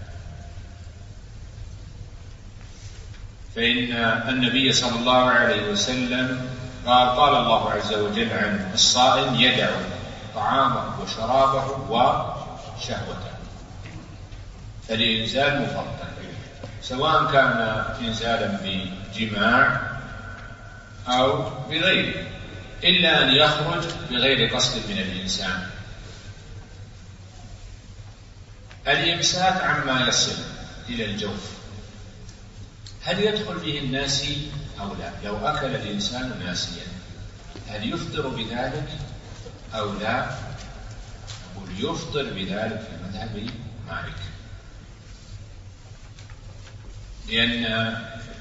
فإن النبي صلى الله عليه وسلم قال قال الله عز وجل عن الصائم يدع طعامه وشرابه وشهوته، فالإنزال مفضل سواء كان إنزالا بجماع أو بغيره، إلا أن يخرج بغير قصد من الإنسان. الإمساك عما يصل إلى الجوف هل يدخل فيه الناسي أو لا؟ لو أكل الإنسان ناسيا هل يفطر بذلك أو لا؟ نقول يفطر بذلك في مذهب مالك، لأن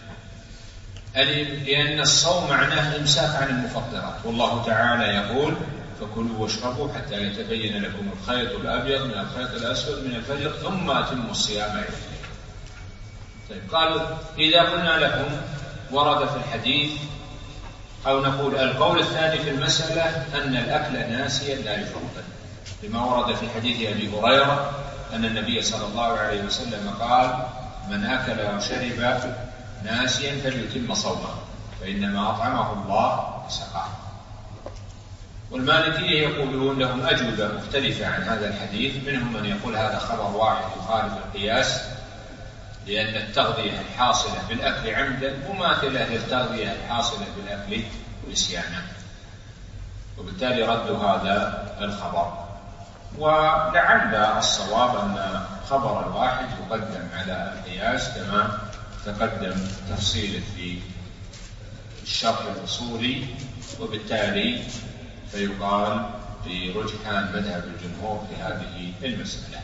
لأن الصوم معناه الإمساك عن المفطرات، والله تعالى يقول فكلوا واشربوا حتى يتبين لكم الخيط الأبيض من الخيط الأسود من الفجر ثم أتموا الصيام إلى الليل. طيب قالوا إذا قلنا لهم ورد في الحديث، أو نقول القول الثاني في المسألة أن الأكل ناسيا لا يفطر، لما ورد في حديث أبي هريرة أن النبي صلى الله عليه وسلم قال من أكل وشرب ناسيا فليتم صومه فإنما أطعمه الله وسقاه. والمالكية يقولون لهم أجوبة مختلفة عن هذا الحديث، منهم من يقول هذا خبر واحد يخالف القياس، لأن التغذية الحاصلة بالأكل عمدا مماثلة للتغذية الحاصلة بالأكل نسيانا، وبالتالي ردوا هذا الخبر. ولعل الصواب أن خبر الواحد يقدم على القياس كما تقدم تفصيله في الشرح الأصولي، وبالتالي فيقال برجحان مذهب الجمهور في هذه المسألة.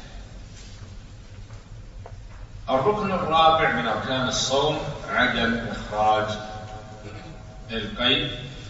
الركن الرابع من أركان الصوم عدم إخراج القيء،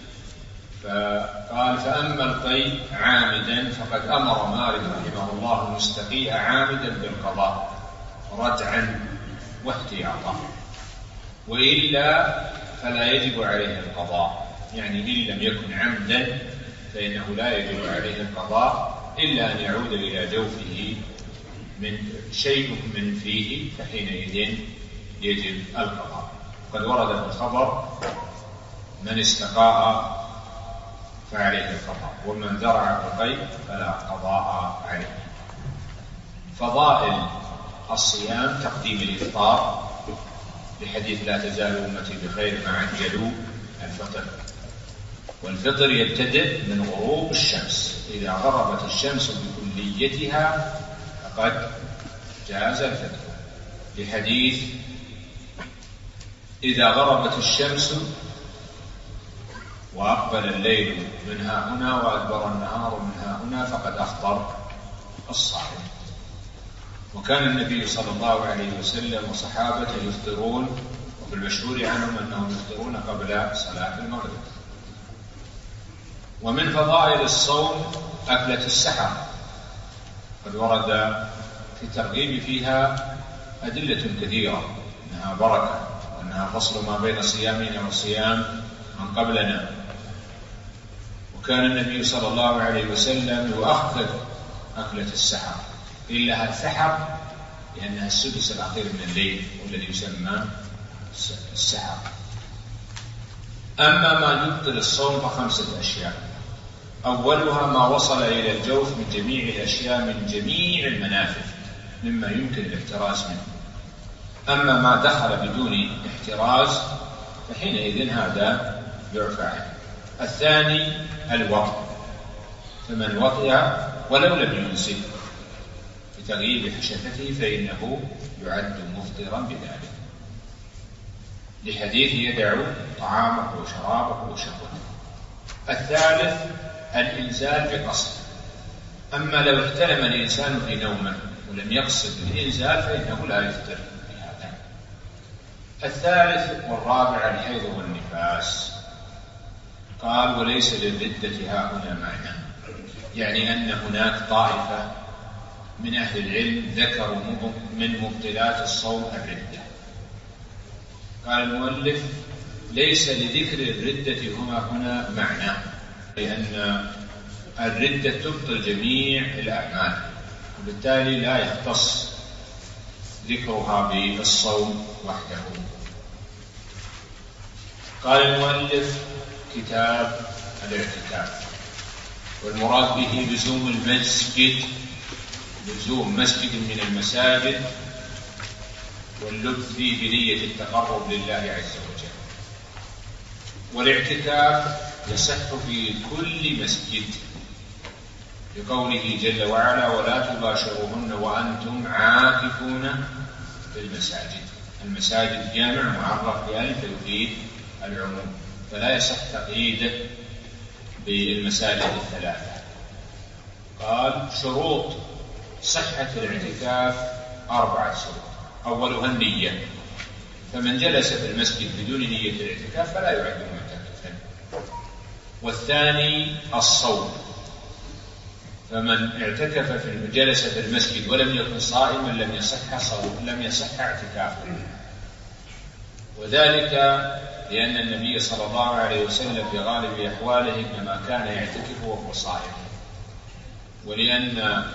فقال فأما القيء عامدا فقد أمر مالك رحمه الله المستقيء عامدا بالقضاء ردعا واحتياطا، وإلا فلا يجب عليه القضاء، يعني إن لم يكن عمدا فإنه لا يجب عليه القضاء إلا أن يعود إلى جوفه من شيء من فيه، فحينئذ يجب القضاء. قد ورد في الخبر من استقاء فعليه القضاء ومن ذرع القيء فلا قضاء عليه. فضائل الصيام تقديم الإفطار لحديث لا تزال أمتي بخير ما عجلوا الفطر، والفطر يبتدئ من غروب الشمس، إذا غربت الشمس بكليتها فقد جاز الفطر، لحديث إذا غربت الشمس وأقبل الليل من ها هنا وأدبر النهار من ها هنا فقد أفطر الصائم. وكان النبي صلى الله عليه وسلم وصحابته يفطرون، وفي المشهور عنهم أنهم يفطرون قبل صلاة المغرب. ومن فضائل الصوم أكلة السحر، قد ورد في الترغيب فيها أدلة كثيرة أنها بركة وأنها فصل ما بين صيامنا وصيام من قبلنا. وكان النبي صلى الله عليه وسلم يؤخر أكلة السحر، إلا السحر لأنها السدس الأخير من الليل والذي يسمى السحر. أما ما يبطل الصوم فخمسة أشياء، أولها ما وصل إلى الجوف من جميع الأشياء من جميع المنافذ مما يمكن الاحتراز منه. أما ما دخل بدون احتراز فحينئذ هذا يعفى عنه. الثاني الوطء، فمن وطئ ولو لم ينزل بتغييب حشفته فإنه يعد مفطرا بذلك، لحديث يدع طعامه وشرابه وشهوته. الثالث الإنزال بقصد، أما لو احتلم الإنسان في نومه ولم يقصد الإنزال فإنه لا يفطر بهذا. الثالث والرابع الحيض والنفاس. قال وليس للردة هاهنا معنى، يعني أن هناك طائفة من أهل العلم ذكروا من مبطلات الصوم الردة. قال المؤلف ليس لذكر الردة هنا هنا معنى، لأن الردة تبطل جميع الأعمال، وبالتالي لا يختص ذكرها بالصوم وحده. قال المؤلف كتاب الاعتكاف، والمراد به لزوم المسجد، لزوم مسجد من المساجد واللبث فيه بنية التقرب لله عز وجل. والاعتكاف يصح في كل مسجد لقوله جل وعلا ولا تباشروهن وأنتم عاكفون في المساجد. المساجد جامع معرف بألف يفيد العموم، فلا يصح تقييده بالمساجد الثلاثة. قال شروط صحة الاعتكاف أربعة شروط. أولها النية، فمن جلس في المسجد بدون نية الاعتكاف فلا يعد معتكفا. والثاني الصوم، فمن اعتكف في جلس في المسجد ولم يكن صائما لم يصح صوم لم يصح اعتكافه، وذلك لأن النبي صلى الله عليه وسلم في غالب أحواله إنما كان يعتكف وهو صائم، ولأن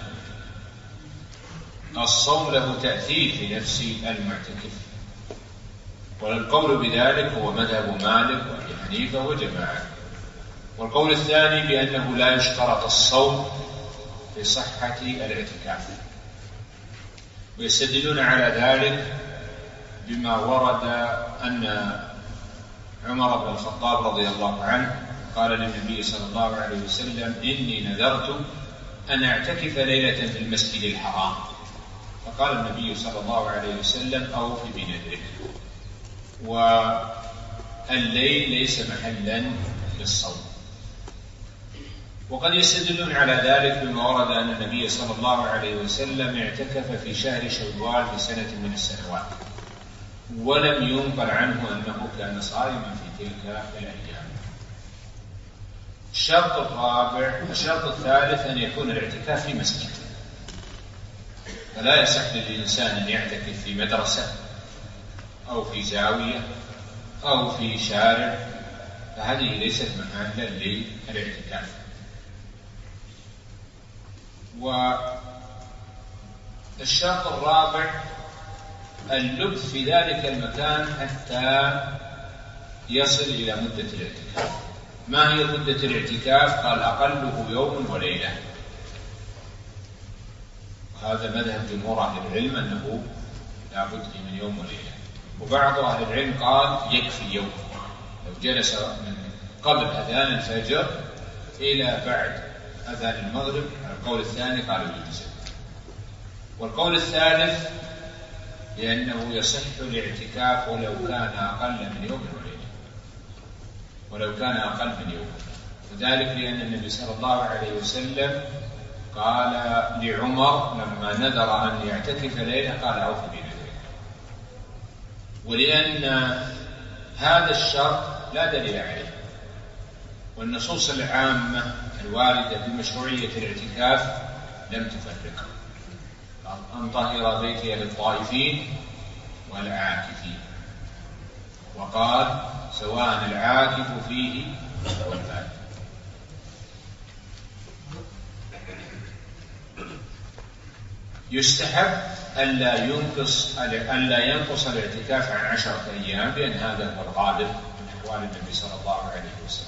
الصوم له تأثير في نفس المعتكف. والقول بذلك هو مذهب مالك وأبي حنيفة وجماعة. والقول الثاني بأنه لا يشترط الصوم في صحة الاعتكاف، ويستدلون على ذلك بما ورد أن عمر بن الخطاب رضي الله عنه قال للنبي صلى الله عليه وسلم إني نذرت أن أعتكف ليلة في المسجد الحرام، فقال النبي صلى الله عليه وسلم أوف بنذرك. والليل ليس محلا للصوم. وقد يستدلون على ذلك بما ورد أن النبي صلى الله عليه وسلم اعتكف في شهر شوال في سنة من السنوات، ولم ينقل عنه أنه كان صائما في تلك الأيام. الشرط الرابع الشرط الثالث أن يكون الاعتكاف في مسجد، فلا يصح للإنسان أن يعتكف في مدرسة أو في زاوية أو في شارع، فهذه ليست محلا للاعتكاف. والشرط الرابع اللبث في ذلك المكان حتى يصل إلى مدة الاعتكاف. ما هي مدة الاعتكاف؟ قال أقله يوم وليلة، وهذا مذهب جمهور أهل العلم أنه لا بد من يوم وليلة. وبعض أهل العلم قال يكفي يوم، لو جلس من قبل أذان الفجر إلى بعد أذان المغرب. القول الثاني قالوا يجزئ. والقول الثالث لأنه يصح الاعتكاف ولو كان أقل من يوم وليلة، ولو كان أقل من يوم، وذلك لأن النبي صلى الله عليه وسلم قال لعمر لما نذر أن يعتكف ليلة قال أوف بنذرك. ولأن هذا الشرط لا دليل عليه، والنصوص العامة الواردة بمشروعية الاعتكاف لم تفرق أن طهر بيتي للطائفين والعاكفين، وقال سواء العاكف فيه والباد. يستحب ألا ينقص ألا ينقص الاعتكاف عن عشرة أيام، لأن هذا هو الغالب من أحوال النبي صلى الله عليه وسلم.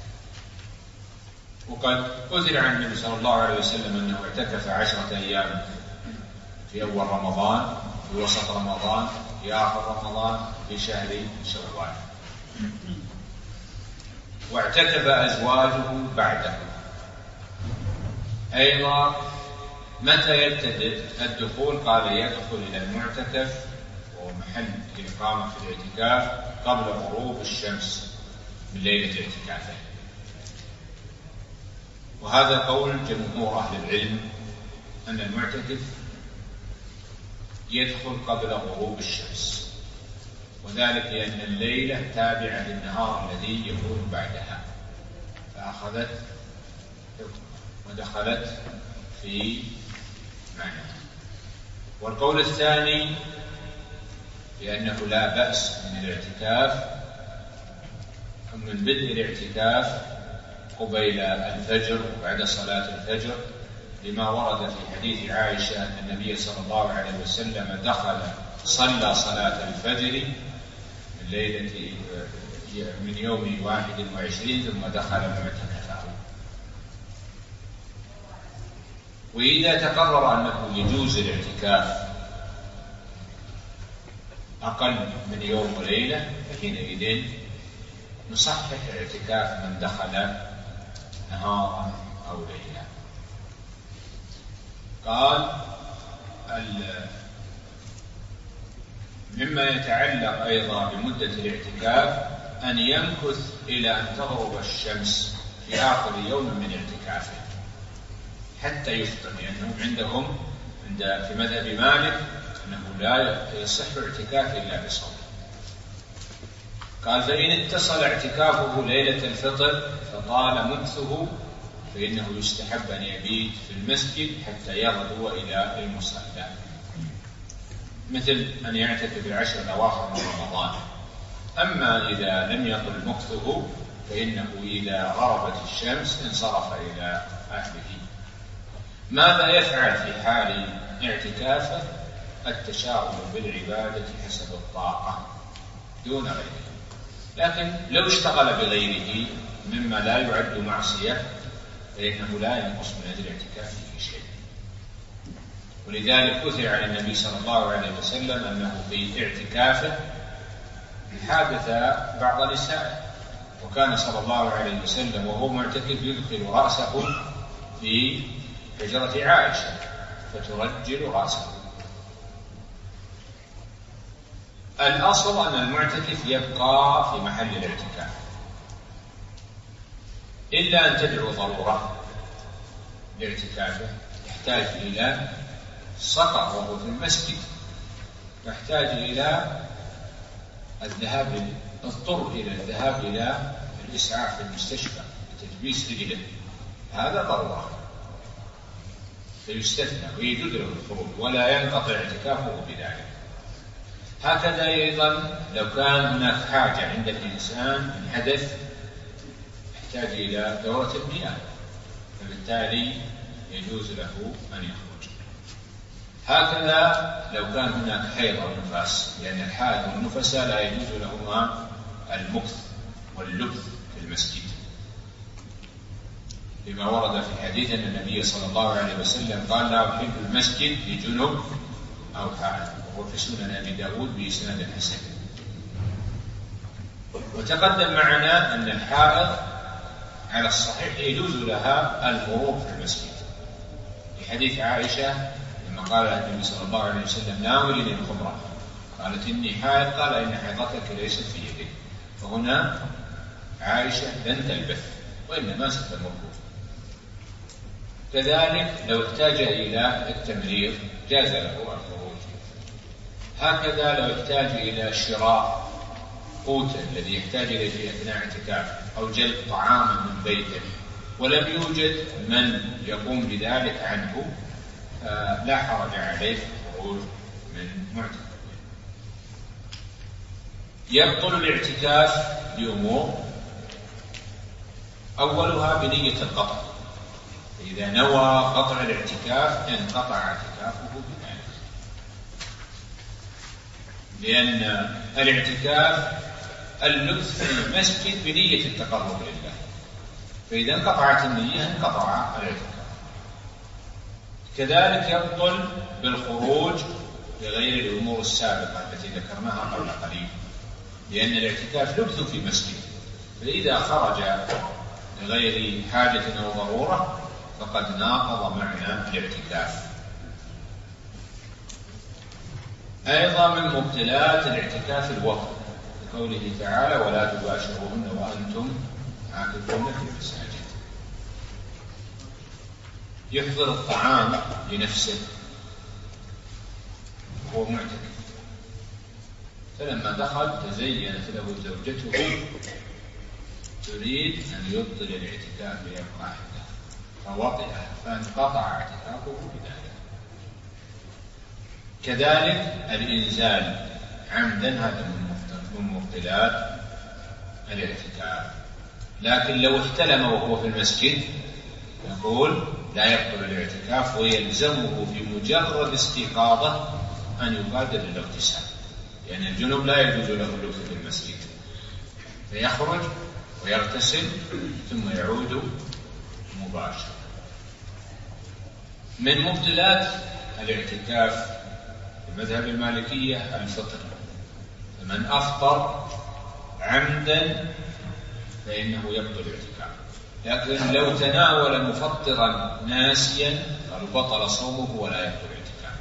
وقد أثر عن النبي صلى الله عليه وسلم أنه اعتكف عشرة أيام في أول رمضان، في وسط رمضان، في آخر رمضان، في شهر شوال. واعتكف أزواجه بعده. أيضا متى يبتدئ الدخول؟ قال يدخل إلى المعتكف وهو محل الإقامة في الاعتكاف قبل غروب الشمس من ليلة اعتكافه. وهذا قول جمهور أهل العلم أن المعتكف يدخل قبل غروب الشمس. وذلك لأن الليلة تابعة للنهار الذي يكون بعدها، فأخذت ودخلت في معنى. والقول الثاني بأنه لا بأس من الاعتكاف من بدء الاعتكاف قبيل الفجر وبعد صلاة الفجر، لما ورد في حديث عائشة أن النبي صلى الله عليه وسلم دخل صلى صلاة الفجر من ليلة من يوم واحد وعشرين ثم دخل معتكفه. وإذا تقرر أنه يجوز الاعتكاف أقل من يوم وليلة فحينئذ نصحح اعتكاف من دخل نهارا أو ليلة. قال مما يتعلق أيضا بمدة الاعتكاف أن يمكث إلى أن تغرب الشمس في آخر يوم من اعتكافه حتى يفطر، لأنهم عندهم عند في مذهب مالك أنه لا يصح اعتكاف إلا بصوم. قال فإن اتصل اعتكافه ليلة الفطر فطال مكثه فإنه يستحب أن يبيت في المسجد حتى يغدو إلى المصلى، مثل أن يعتكف العشر الأواخر من رمضان. أما إذا لم يطل مكثه فإنه إذا غربت الشمس انصرف إلى أهله. ماذا يفعل في حال اعتكافه؟ التشاغل بالعبادة حسب الطاقة دون غيره، لكن لو اشتغل بغيره مما لا يعد معصية فإنه لا ينقص من أجل اعتكافه شيء. ولذلك أثر عن النبي صلى الله عليه وسلم أنه في اعتكافه حادث بعض نسائه، وكان صلى الله عليه وسلم وهو معتكف يدخل رأسه في حجرة عائشة فترجل رأسه. الأصل أن المعتكف يبقى في محل الاعتكاف إلا أن تدعو ضرورة لاعتكافه، يحتاج إلى سقط وهو في المسجد، يحتاج إلى الذهاب اضطر إلى الذهاب إلى الإسعاف في المستشفى لتجبيس رجله، هذا ضرورة فيستثنى ويجوز له الخروج ولا ينقطع اعتكافه بذلك. هكذا أيضا لو كان هناك حاجة عند الإنسان من حدث يحتاج إلى دورة المياه فبالتالي يجوز له أن يخرج. هكذا لو كان هناك حيض أو نفاس، لأن الحائض والنفس لا يجوز لهما المكث واللبث في المسجد، لما ورد في حديث أن النبي صلى الله عليه وسلم قال لا أحب المسجد لجنب أو حائض، وهو في سنن أبي داود بإسناد حسن. وتقدم معنا أن الحائض على الصحيح يجوز لها المرور في المسجد، في حديث عائشة لما قال النبي صلى الله عليه وسلم ناولني الخمرة قالت إني حائض، قال إن حيضتك ليست في يدك، فهنا عائشة لن تلبث وإنما ستمر. كذلك لو احتاج إلى التمريض جاز له الخروج. هكذا لو احتاج إلى شراء قوته الذي يحتاج إليه في أثناء اعتكافه أو جلب طعاما من بيته ولم يوجد من يقوم بذلك عنه لا حرج عليه الخروج من معتكف. يبطل الاعتكاف بأمور، أولها بنية القطع، إذا نوى قطع الاعتكاف انقطع اعتكافه بذلك، لأن الاعتكاف اللبث في المسجد بنية التقرب لله، فإذا انقطعت النية انقطع الاعتكاف. كذلك يبطل بالخروج لغير الأمور السابقة التي ذكرناها قبل قليل، لأن الاعتكاف لبث في مسجد، فإذا خرج لغير حاجة أو ضرورة فقد ناقض معنى الاعتكاف. أيضا من مبطلات الاعتكاف الوقت، قوله تعالى ولا تباشروهن وأنتم عاكفون في المساجد. يحضر الطعام لنفسه وهو معتكف، فلما دخل تزينت له زوجته تريد أن يبطل الاعتكاف ليبقى عندها فوطئها فانقطع اعتكافه بذلك. كذلك الإنزال عمدا هذا من مبطلات الاعتكاف، لكن لو احتلم وهو في المسجد يقول لا يبطل الاعتكاف ويلزمه في مجرد استيقاظه أن يبادر للاغتسال، لأن يعني الجنوب لا يجوز له اللبث في المسجد، فيخرج ويغتسل ثم يعود مباشرة. من مبطلات الاعتكاف في مذهب المالكية الفطر، فمن أفطر عمدا فإنه يبطل الاعتكاف، لكن لو تناول مفطرا ناسيا قالوا بطل صومه ولا يبطل الاعتكاف.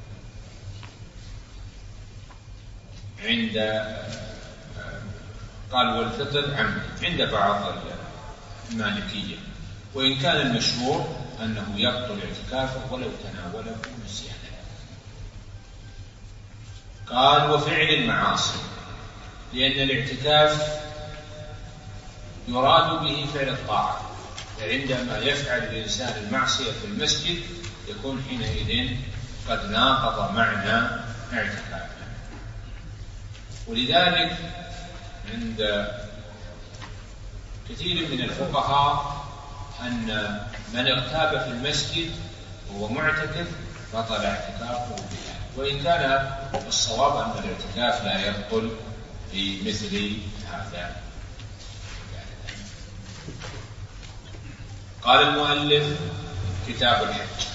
عند قال والفطر عمد عند بعض المالكية، وإن كان المشهور أنه يبطل اعتكافه ولو تناوله نسيانا. قال وفعل المعاصي، لأن الاعتكاف يراد به فعل الطاعة، فعندما يفعل الإنسان المعصية في المسجد يكون حينئذ قد ناقض معنى اعتكافه. ولذلك عند كثير من الفقهاء أن من اغتاب في المسجد وهو معتكف بطل اعتكافه بها، وإن كان الصواب أن الاعتكاف لا يبطل في مثل هذا. قال المؤلف كتاب الحج.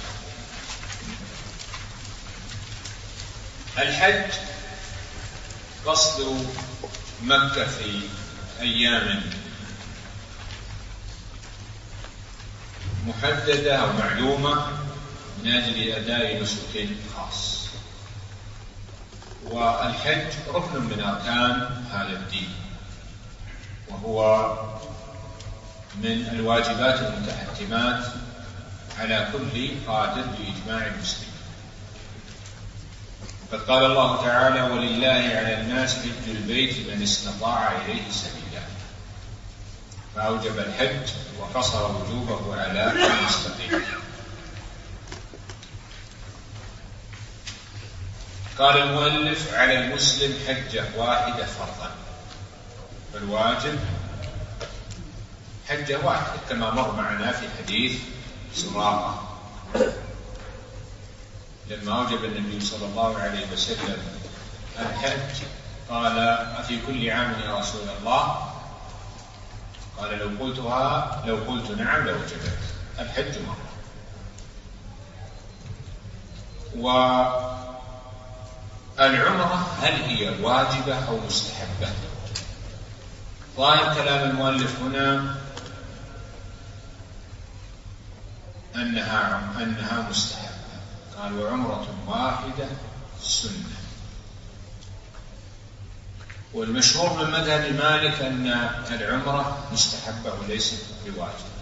الحج قصد مكة في أيام محددة أو معلومة من أجل أداء نسك خاص، والحج ركن من أركان هذا الدين، وهو من الواجبات المتحتمات على كل قادر بإجماع المسلمين. قد قال الله تعالى ولله على الناس حج البيت من استطاع إليه سبيلا، فأوجب الحج وقصر وجوبه على المستقيم. قال المؤلف على المسلم حجة واحدة فرضا، فالواجب حجة واحدة كما مر معنا في حديث سراقة لما أوجب النبي صلى الله عليه وسلم الحج قال أفي كل عام يا رسول الله؟ قال لو قلتها لو قلت نعم لوجبت. الحج مرة. والعمرة هل هي واجبة أو مستحبة؟ ظاهر كلام المؤلف هنا أنها أنها مستحبة، قال وعمرة واحدة سنة. والمشهور من مذهب مالك أن العمرة مستحبة وليست بواجبة،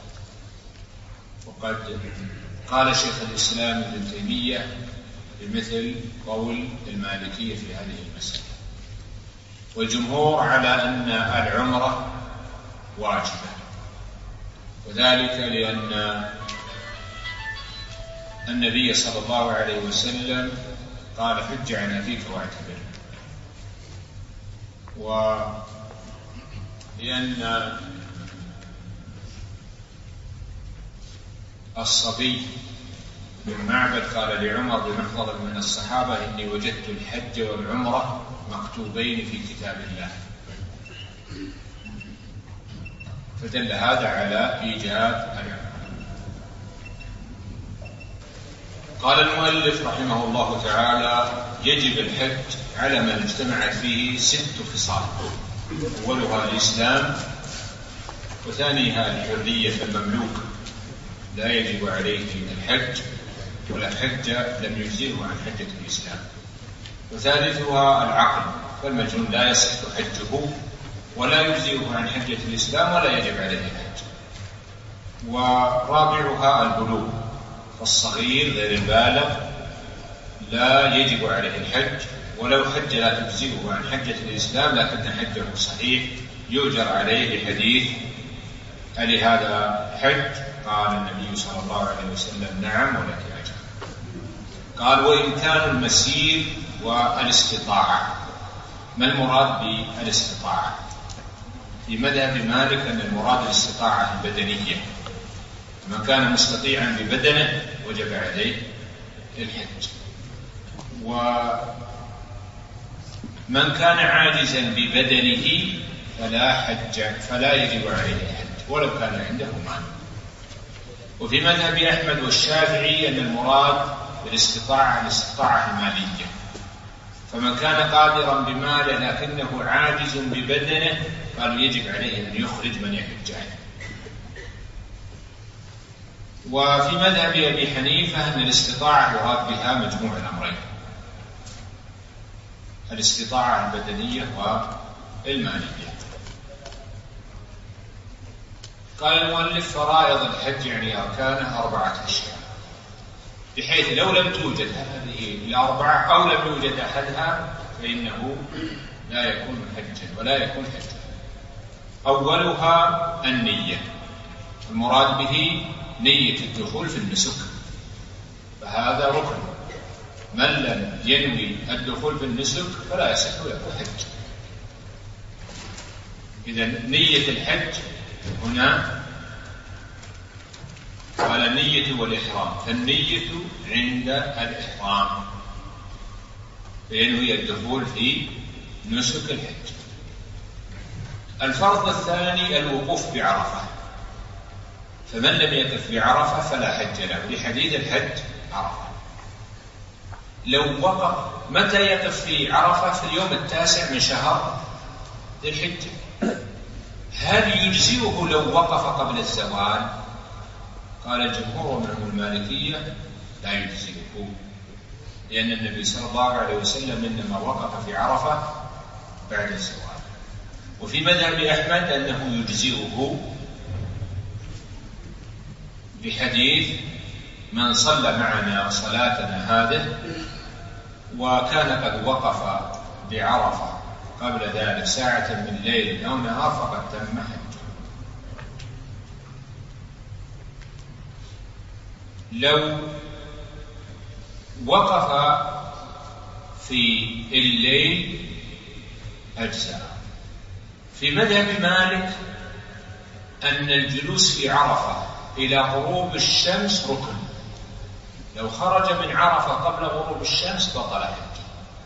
وقد قال شيخ الإسلام ابن تيمية بمثل قول المالكية في هذه المسألة. والجمهور على أن العمرة واجبة، وذلك لأن النبي صلى الله عليه وسلم قال حج عن أبيك واعتبر، ولأن الصبي بن معبد قال لعمر بمحضر من الصحابة إني وجدت الحج والعمرة مكتوبين في كتاب الله، فدل هذا على إيجاب العمرة. قال المؤلف رحمه الله تعالى يجب الحج على من اجتمعت فيه ست خصال، أولها الإسلام، وثانيها الحرية فالمملوك لا يجب عليه الحج ولا حج لم يجزيه عن حجة الإسلام، وثالثها العقل فالمجنون لا يصح حجه ولا يجزيه عن حجة الإسلام ولا يجب عليه الحج، ورابعها البلوغ، فالصغير غير البالغ لا يجب عليه الحج، ولو حج لا تجزئه عن حجة الإسلام، لكن حجه صحيح يؤجر عليه بحديث ألي هذا حج؟ قال النبي صلى الله عليه وسلم نعم ولك أجر. قال وإمكان المسير والاستطاعة. ما المراد بالاستطاعة؟ في مذهب مالك أن المراد الاستطاعة البدنية، من كان مستطيعا ببدنه وجب عليه الحج، ومن كان عاجزا ببدنه فلا حج فلا يجب عليه الحج ولو كان عنده مال. وفي مذهب أحمد والشافعي أن المراد بالاستطاعة الاستطاعة المالية، فمن كان قادرا بماله لكنه عاجز ببدنه قالوا يجب عليه أن يخرج من يحج عنه. وفي مذهب أبي حنيفة أن الاستطاعة يراد بها مجموع الأمرين، الاستطاعة البدنية والمالية. قال المؤلف فرائض الحج يعني أركانه أربعة أشياء، بحيث لو لم توجد هذه الأربعة أو لم يوجد أحدها فإنه لا يكون حجا ولا يكون حجا. أولها النية، المراد به نية الدخول في النسك، فهذا ركن، من لم ينوي الدخول في النسك فلا يصح له حج. إذن نية الحج هنا قال النية والإحرام، فالنية عند الإحرام فينوي الدخول في نسك الحج. الفرض الثاني الوقوف بعرفة، فمن لم يقف بعرفة فلا حج له، لحديث الحج عرفة. لو وقف متى يقف في عرفة؟ في اليوم التاسع من شهر ذي الحجة. هل يجزئه لو وقف قبل الزوال؟ قال الجمهور ومنهم المالكية لا يجزئه، لأن النبي صلى الله عليه وسلم إنما وقف في عرفة بعد الزوال. وفي مذهب أحمد أنه يجزئه بحديث من صلى معنا صلاتنا هذه وكان قد وقف بعرفة قبل ذلك ساعة من ليل أو نهار فقد تم حجه. لو وقف في الليل أجزاء. في مذهب مالك أن الجلوس في عرفة إلى غروب الشمس ركن، لو خرج من عرفة قبل غروب الشمس بطل حجه.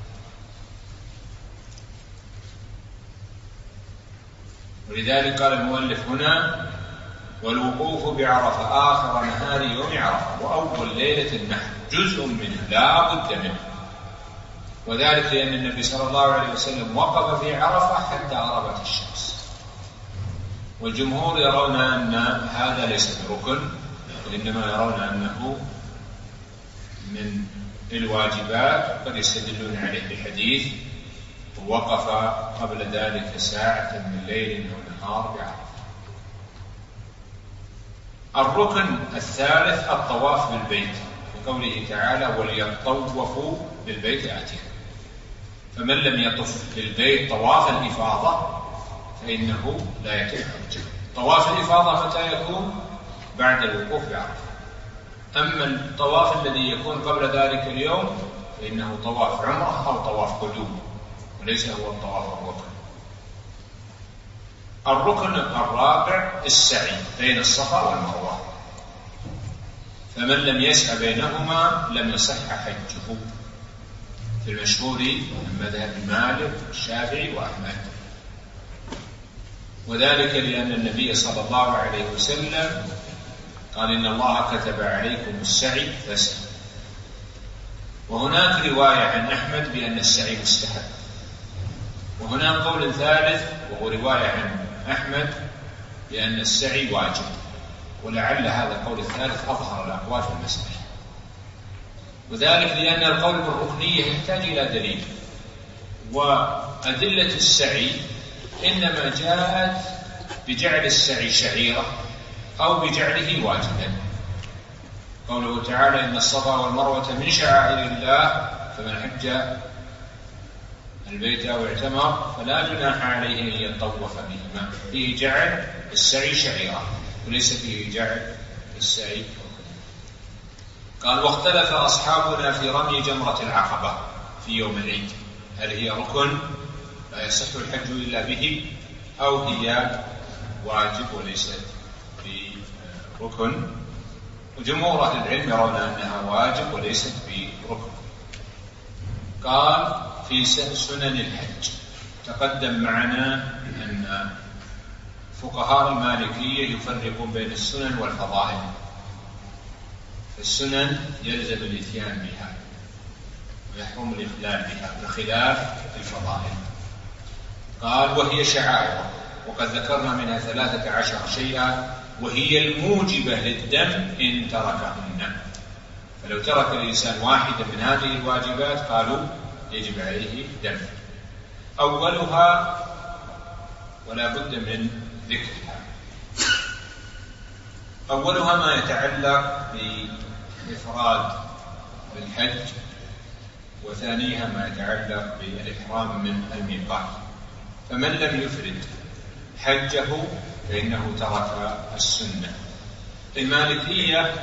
ولذلك قال المؤلف هنا والوقوف بعرفة آخر نهار يوم عرفة وأول ليلة النحر جزء منه لا بد منه، وذلك لأن النبي صلى الله عليه وسلم وقف في عرفة حتى غربت الشمس. والجمهور يرون أن هذا ليس بركن، وإنما يرون أنه من الواجبات، وقد يستدلون عليه بحديث ووقف قبل ذلك ساعة من ليل أو نهار بعرفة. الركن الثالث الطواف بالبيت، وقوله تعالى وليطوفوا بالبيت آتيا، فمن لم يطف بالبيت طواف الإفاضة فإنه لا يتم حجه. طواف الإفاضة متى يكون؟ بعد الوقوف بعرفة. أما الطواف الذي يكون قبل ذلك اليوم فإنه طواف عمرة أو طواف قدوم، وليس هو الطواف الركن. الركن الرابع السعي بين الصفا والمروة، فمن لم يسعى بينهما لم يصح حجه، في المشهور من مذهب مالك والشافعي وأحمد. وذلك لأن النبي صلى الله عليه وسلم قال إن الله كتب عليكم السعي فاسعوا. وهناك رواية عن أحمد بأن السعي مستحب، وهناك قول ثالث وهو رواية عن أحمد بأن السعي واجب، ولعل هذا القول الثالث أظهر الأقوال في المسألة. وذلك لأن القول بالركنية يحتاج إلى دليل، وأدلة السعي إنما جاءت بجعل السعي شعيرة أو بجعله واجبا. قوله تعالى إن الصفا والمروة من شعائر الله فمن حج البيت أو اعتمر فلا جناح عليه أن يطوف بهما. فيه جعل السعي شعيرة وليس فيه جعل السعي ركنا. قال واختلف أصحابنا في رمي جمرة العقبة في يوم العيد، هل هي ركن لا يصح الحج إلا به أو هي واجب وليست بركن؟ وجمهور أهل العلم يرون أنها واجب وليست بركن. قال في سنن الحج تقدم معنا أن فقهاء المالكية يفرقون بين السنن والفضائل، فالسنن يلزم الاتيان بها ويحرم الإخلال بها بخلاف الفضائل. قال وهي شعائر وقد ذكرنا منها ثلاثة عشر شيئا وهي الموجبة للدم إن تركهن، فلو ترك الإنسان واحدة من هذه الواجبات قالوا يجب عليه دم. أولها ولا بد من ذكرها، أولها ما يتعلق بإفراد الحج، وثانيها ما يتعلق بالإحرام من الميقات. فمن لم يفرد حجه فإنه ترك السنة. المالكية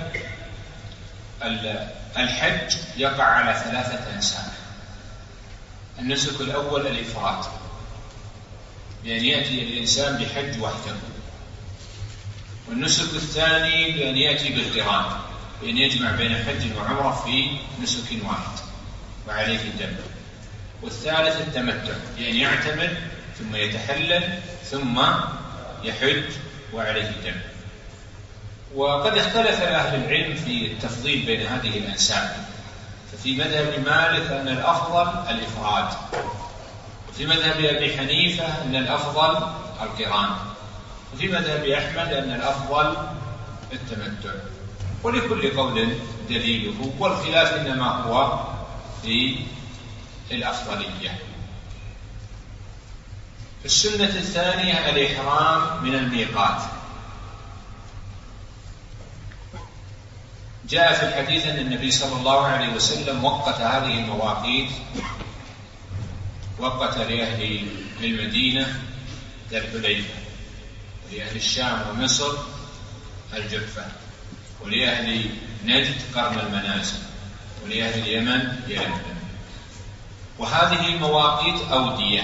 الحج يقع على ثلاثة أنساك. النسك الأول الإفراد، بأن يأتي الإنسان بحج وحده، والنسك الثاني بأن يأتي بالقران، بأن يجمع بين حج وعمرة في نسك واحد وعليه الدم، والثالث التمتع، بأن يعتمر ثم يتحلل ثم يحج وعليه الدم. وقد اختلف أهل العلم في التفضيل بين هذه الأنساك، ففي مذهب مالك أن الأفضل الإفراد، وفي مذهب أبي حنيفة أن الأفضل القران، وفي مذهب أحمد أن الأفضل التمتع، ولكل قول دليله، والخلاف إنما هو في الأفضلية. السنة الثانية الإحرام من الميقات. جاء في الحديث أن النبي صلى الله عليه وسلم وقت هذه المواقيت، وقت لأهل المدينة ذا الحليفة، ولأهل الشام ومصر الجحفة، ولأهل نجد قرن المنازل، ولأهل اليمن يلملم. وهذه المواقيت أودية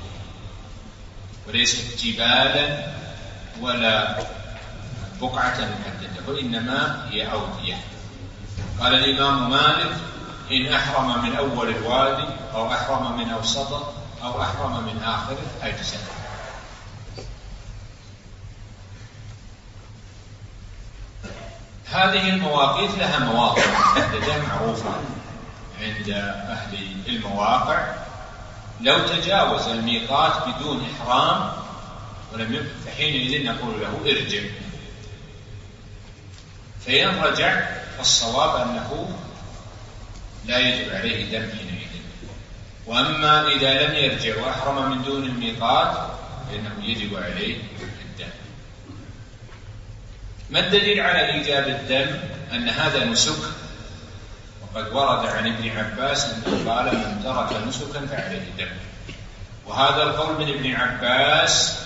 وليست جبالا ولا بقعة محددة، وإنما هي أودية. قال الإمام مالك إن أحرم من أول الوادي أو أحرم من أوسطه أو أحرم من آخره أجزاء. هذه المواقيت لها مواقع محددة معروفة عند أهل المواقع. لو تجاوز الميقات بدون إحرام ولم يبق فحينئذ نقول له ارجع، فإن رجع فالصواب أنه لا يجب عليه دم حينئذ. وأما إذا لم يرجع وأحرم من دون الميقات فإنه يجب عليه الدم. ما الدليل على إيجاب الدم؟ أن هذا نسك، وقد ورد عن ابن عباس أنه قال من ترك نسكا فعليه الدم. وهذا القول من ابن عباس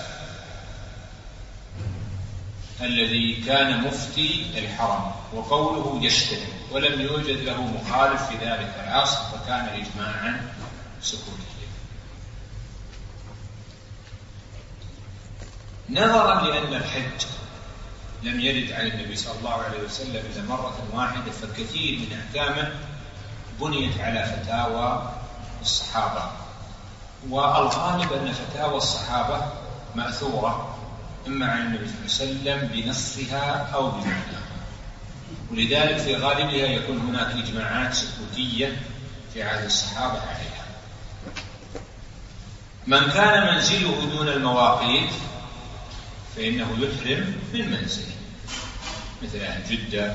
الذي كان مفتي الحرم، وقوله يشتري، ولم يوجد له مخالف في ذلك العصر، فكان إجماعا سكوتيا. نظرا لأن الحج لم يرد عن النبي صلى الله عليه وسلم إلا مرة واحدة، فكثير من أحكامه بنيت على فتاوى الصحابة، والغالب أن فتاوى الصحابة مأثورة إما عن النبي صلى الله عليه وسلم بنصها أو بمعناها، ولذلك في غالبها يكون هناك إجماعات سكوتية في عهد الصحابة عليها. من كان منزله دون المواقيت فإنه يحرم من منزله، مثل أهل جدة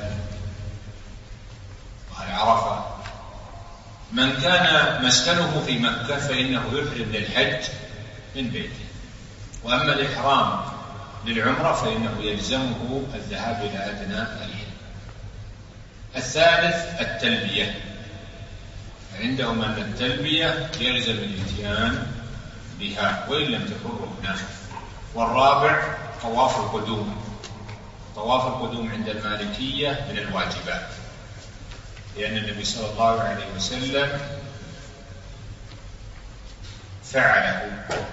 وأهل عرفة. من كان مسكنه في مكة فإنه يحرم للحج من بيته. وأما الإحرام للعمرة فإنه يلزمه الذهاب إلى أدنى الحل. الثالث التلبية، عندهم أن التلبية يلزم الإتيان بها وإن لم تكن ركنا. والرابع طواف القدوم. طواف القدوم عند المالكية من الواجبات، لأن النبي صلى الله عليه وسلم فعله،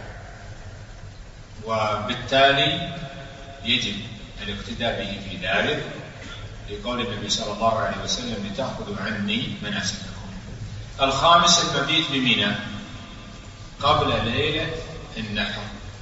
وبالتالي يجب الاقتداء به في ذلك، لقول النبي صلى الله عليه وسلم لتأخذوا عني مناسككم. الخامس المبيت بمنى قبل ليلة النحر،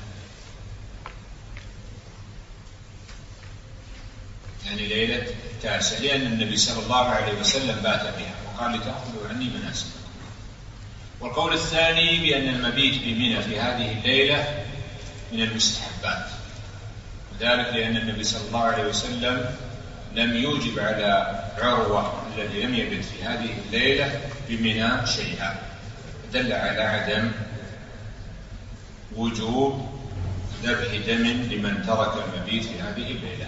يعني ليلة التاسع، لأن النبي صلى الله عليه وسلم بات بها وقال لتأخذوا عني مناسككم. والقول الثاني بأن المبيت بمنى في هذه الليلة من المستحبات، وذلك لأن النبي صلى الله عليه وسلم لم يوجب على عروة الذي لم يبت في هذه الليلة بمنى شيئا، دل على عدم وجوب ذبح دم لمن ترك المبيت في هذه الليلة.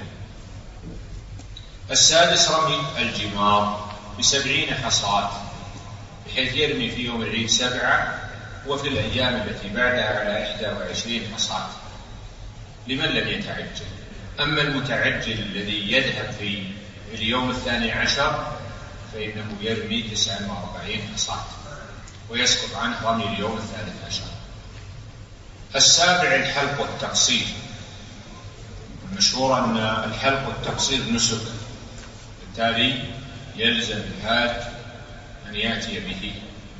السادس رمي الجمار بسبعين حصاة، بحيث يرمي في يوم العيد سبعة، وفي الأيام التي بعدها على إحدى وعشرين حصاة لمن لم يتعجل. أما المتعجل الذي يذهب في اليوم الثاني عشر فإنه يرمي تسعة وأربعين حصاة ويسقط عنه رمي اليوم الثالث عشر. السابع الحلق والتقصير. المشهور أن الحلق والتقصير نسك، بالتالي يلزم الحاج أن يأتي به،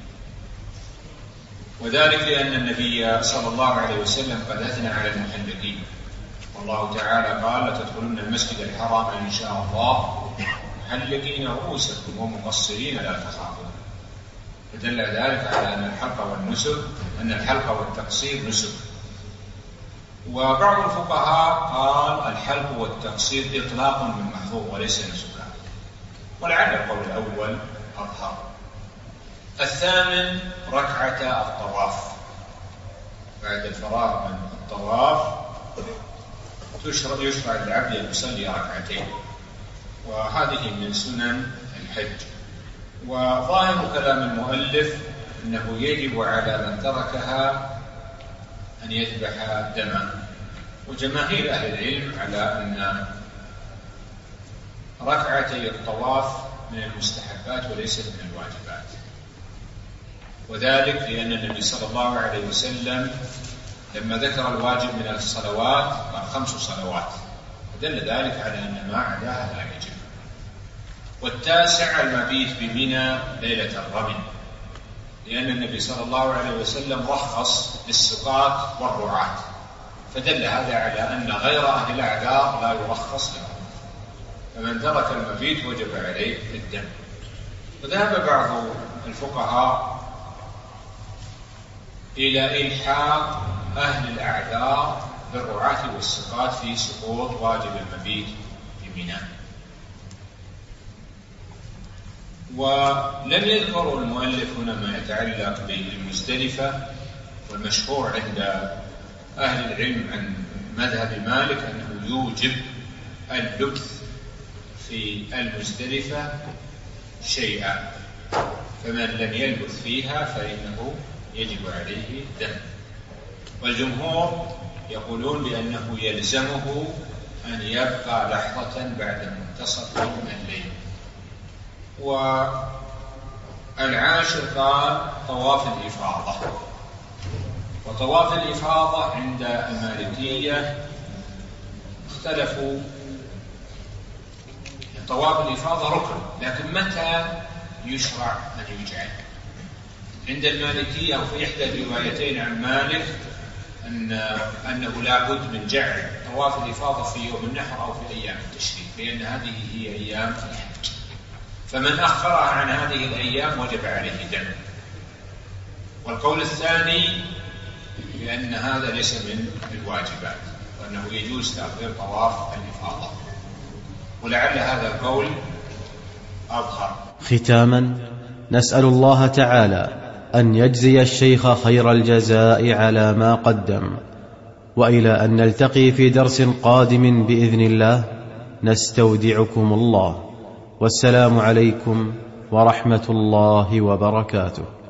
وذلك لأن النبي صلى الله عليه وسلم قد أثنى على المحلقين، والله تعالى قال لتدخلن المسجد الحرام إن شاء الله محلقين رؤوسكم ومقصرين لا تخافون، فدل ذلك على أن الحلق والنسك أن الحلق والتقصير نسك. وبعض الفقهاء قال الحلق والتقصير إطلاق من محظور وليس نسكا، ولعل القول الأول أظهر. الثامن ركعة الطواف، بعد الفراغ من الطواف يشرع للعبد أن يصلي ركعتين، وهذه من سنن الحج. وظاهر كلام المؤلف أنه يجب على من تركها أن يذبح دما، وجماهير أهل العلم على أن ركعتي الطواف من المستحبات وليست من الواجبات، وذلك لأن النبي صلى الله عليه وسلم لما ذكر الواجب من الصلوات قال خمس صلوات، ودل ذلك على أن ما عداها لا يجب. والتاسع المبيت بمنى ليلة الرمي، لأن النبي صلى الله عليه وسلم رخص للسقاة والرعاة، فدل هذا على أن غير أهل الأعذار لا يرخص لهم، فمن ترك المبيت وجب عليه الدم. وذهب بعض الفقهاء إلى إلحاق أهل الأعذار بالرعاة والسقاة في سقوط واجب المبيت بمنى. ولم يذكر المؤلف هنا ما يتعلق بالمزدلفة، والمشهور عند أهل العلم عن مذهب مالك أنه يوجب اللبث في المزدلفة شيئا، فمن لم يلبث فيها فإنه يجب عليه دم. والجمهور يقولون بأنه يلزمه أن يبقى لحظة بعد منتصف الليل. والعاشر قال طواف الإفاضة. وطواف الإفاضة عند المالكية اختلفوا، طواف الإفاضة ركن، لكن متى يشرع أن يجعل؟ عند المالكية وفي إحدى الروايتين عن مالك أن أنه لا بد من جعل طواف الإفاضة في يوم النحر أو في أيام التشريق، لأن هذه هي أيام الحج، فمن أخرها عن هذه الأيام وجب عليه دم. والقول الثاني بأن هذا ليس من الواجبات، وأنه يجوز تأخير طواف الإفاضة، ولعل هذا القول أظهر. ختاما نسأل الله تعالى أن يجزي الشيخ خير الجزاء على ما قدم، وإلى أن نلتقي في درس قادم بإذن الله نستودعكم الله، والسلام عليكم ورحمة الله وبركاته.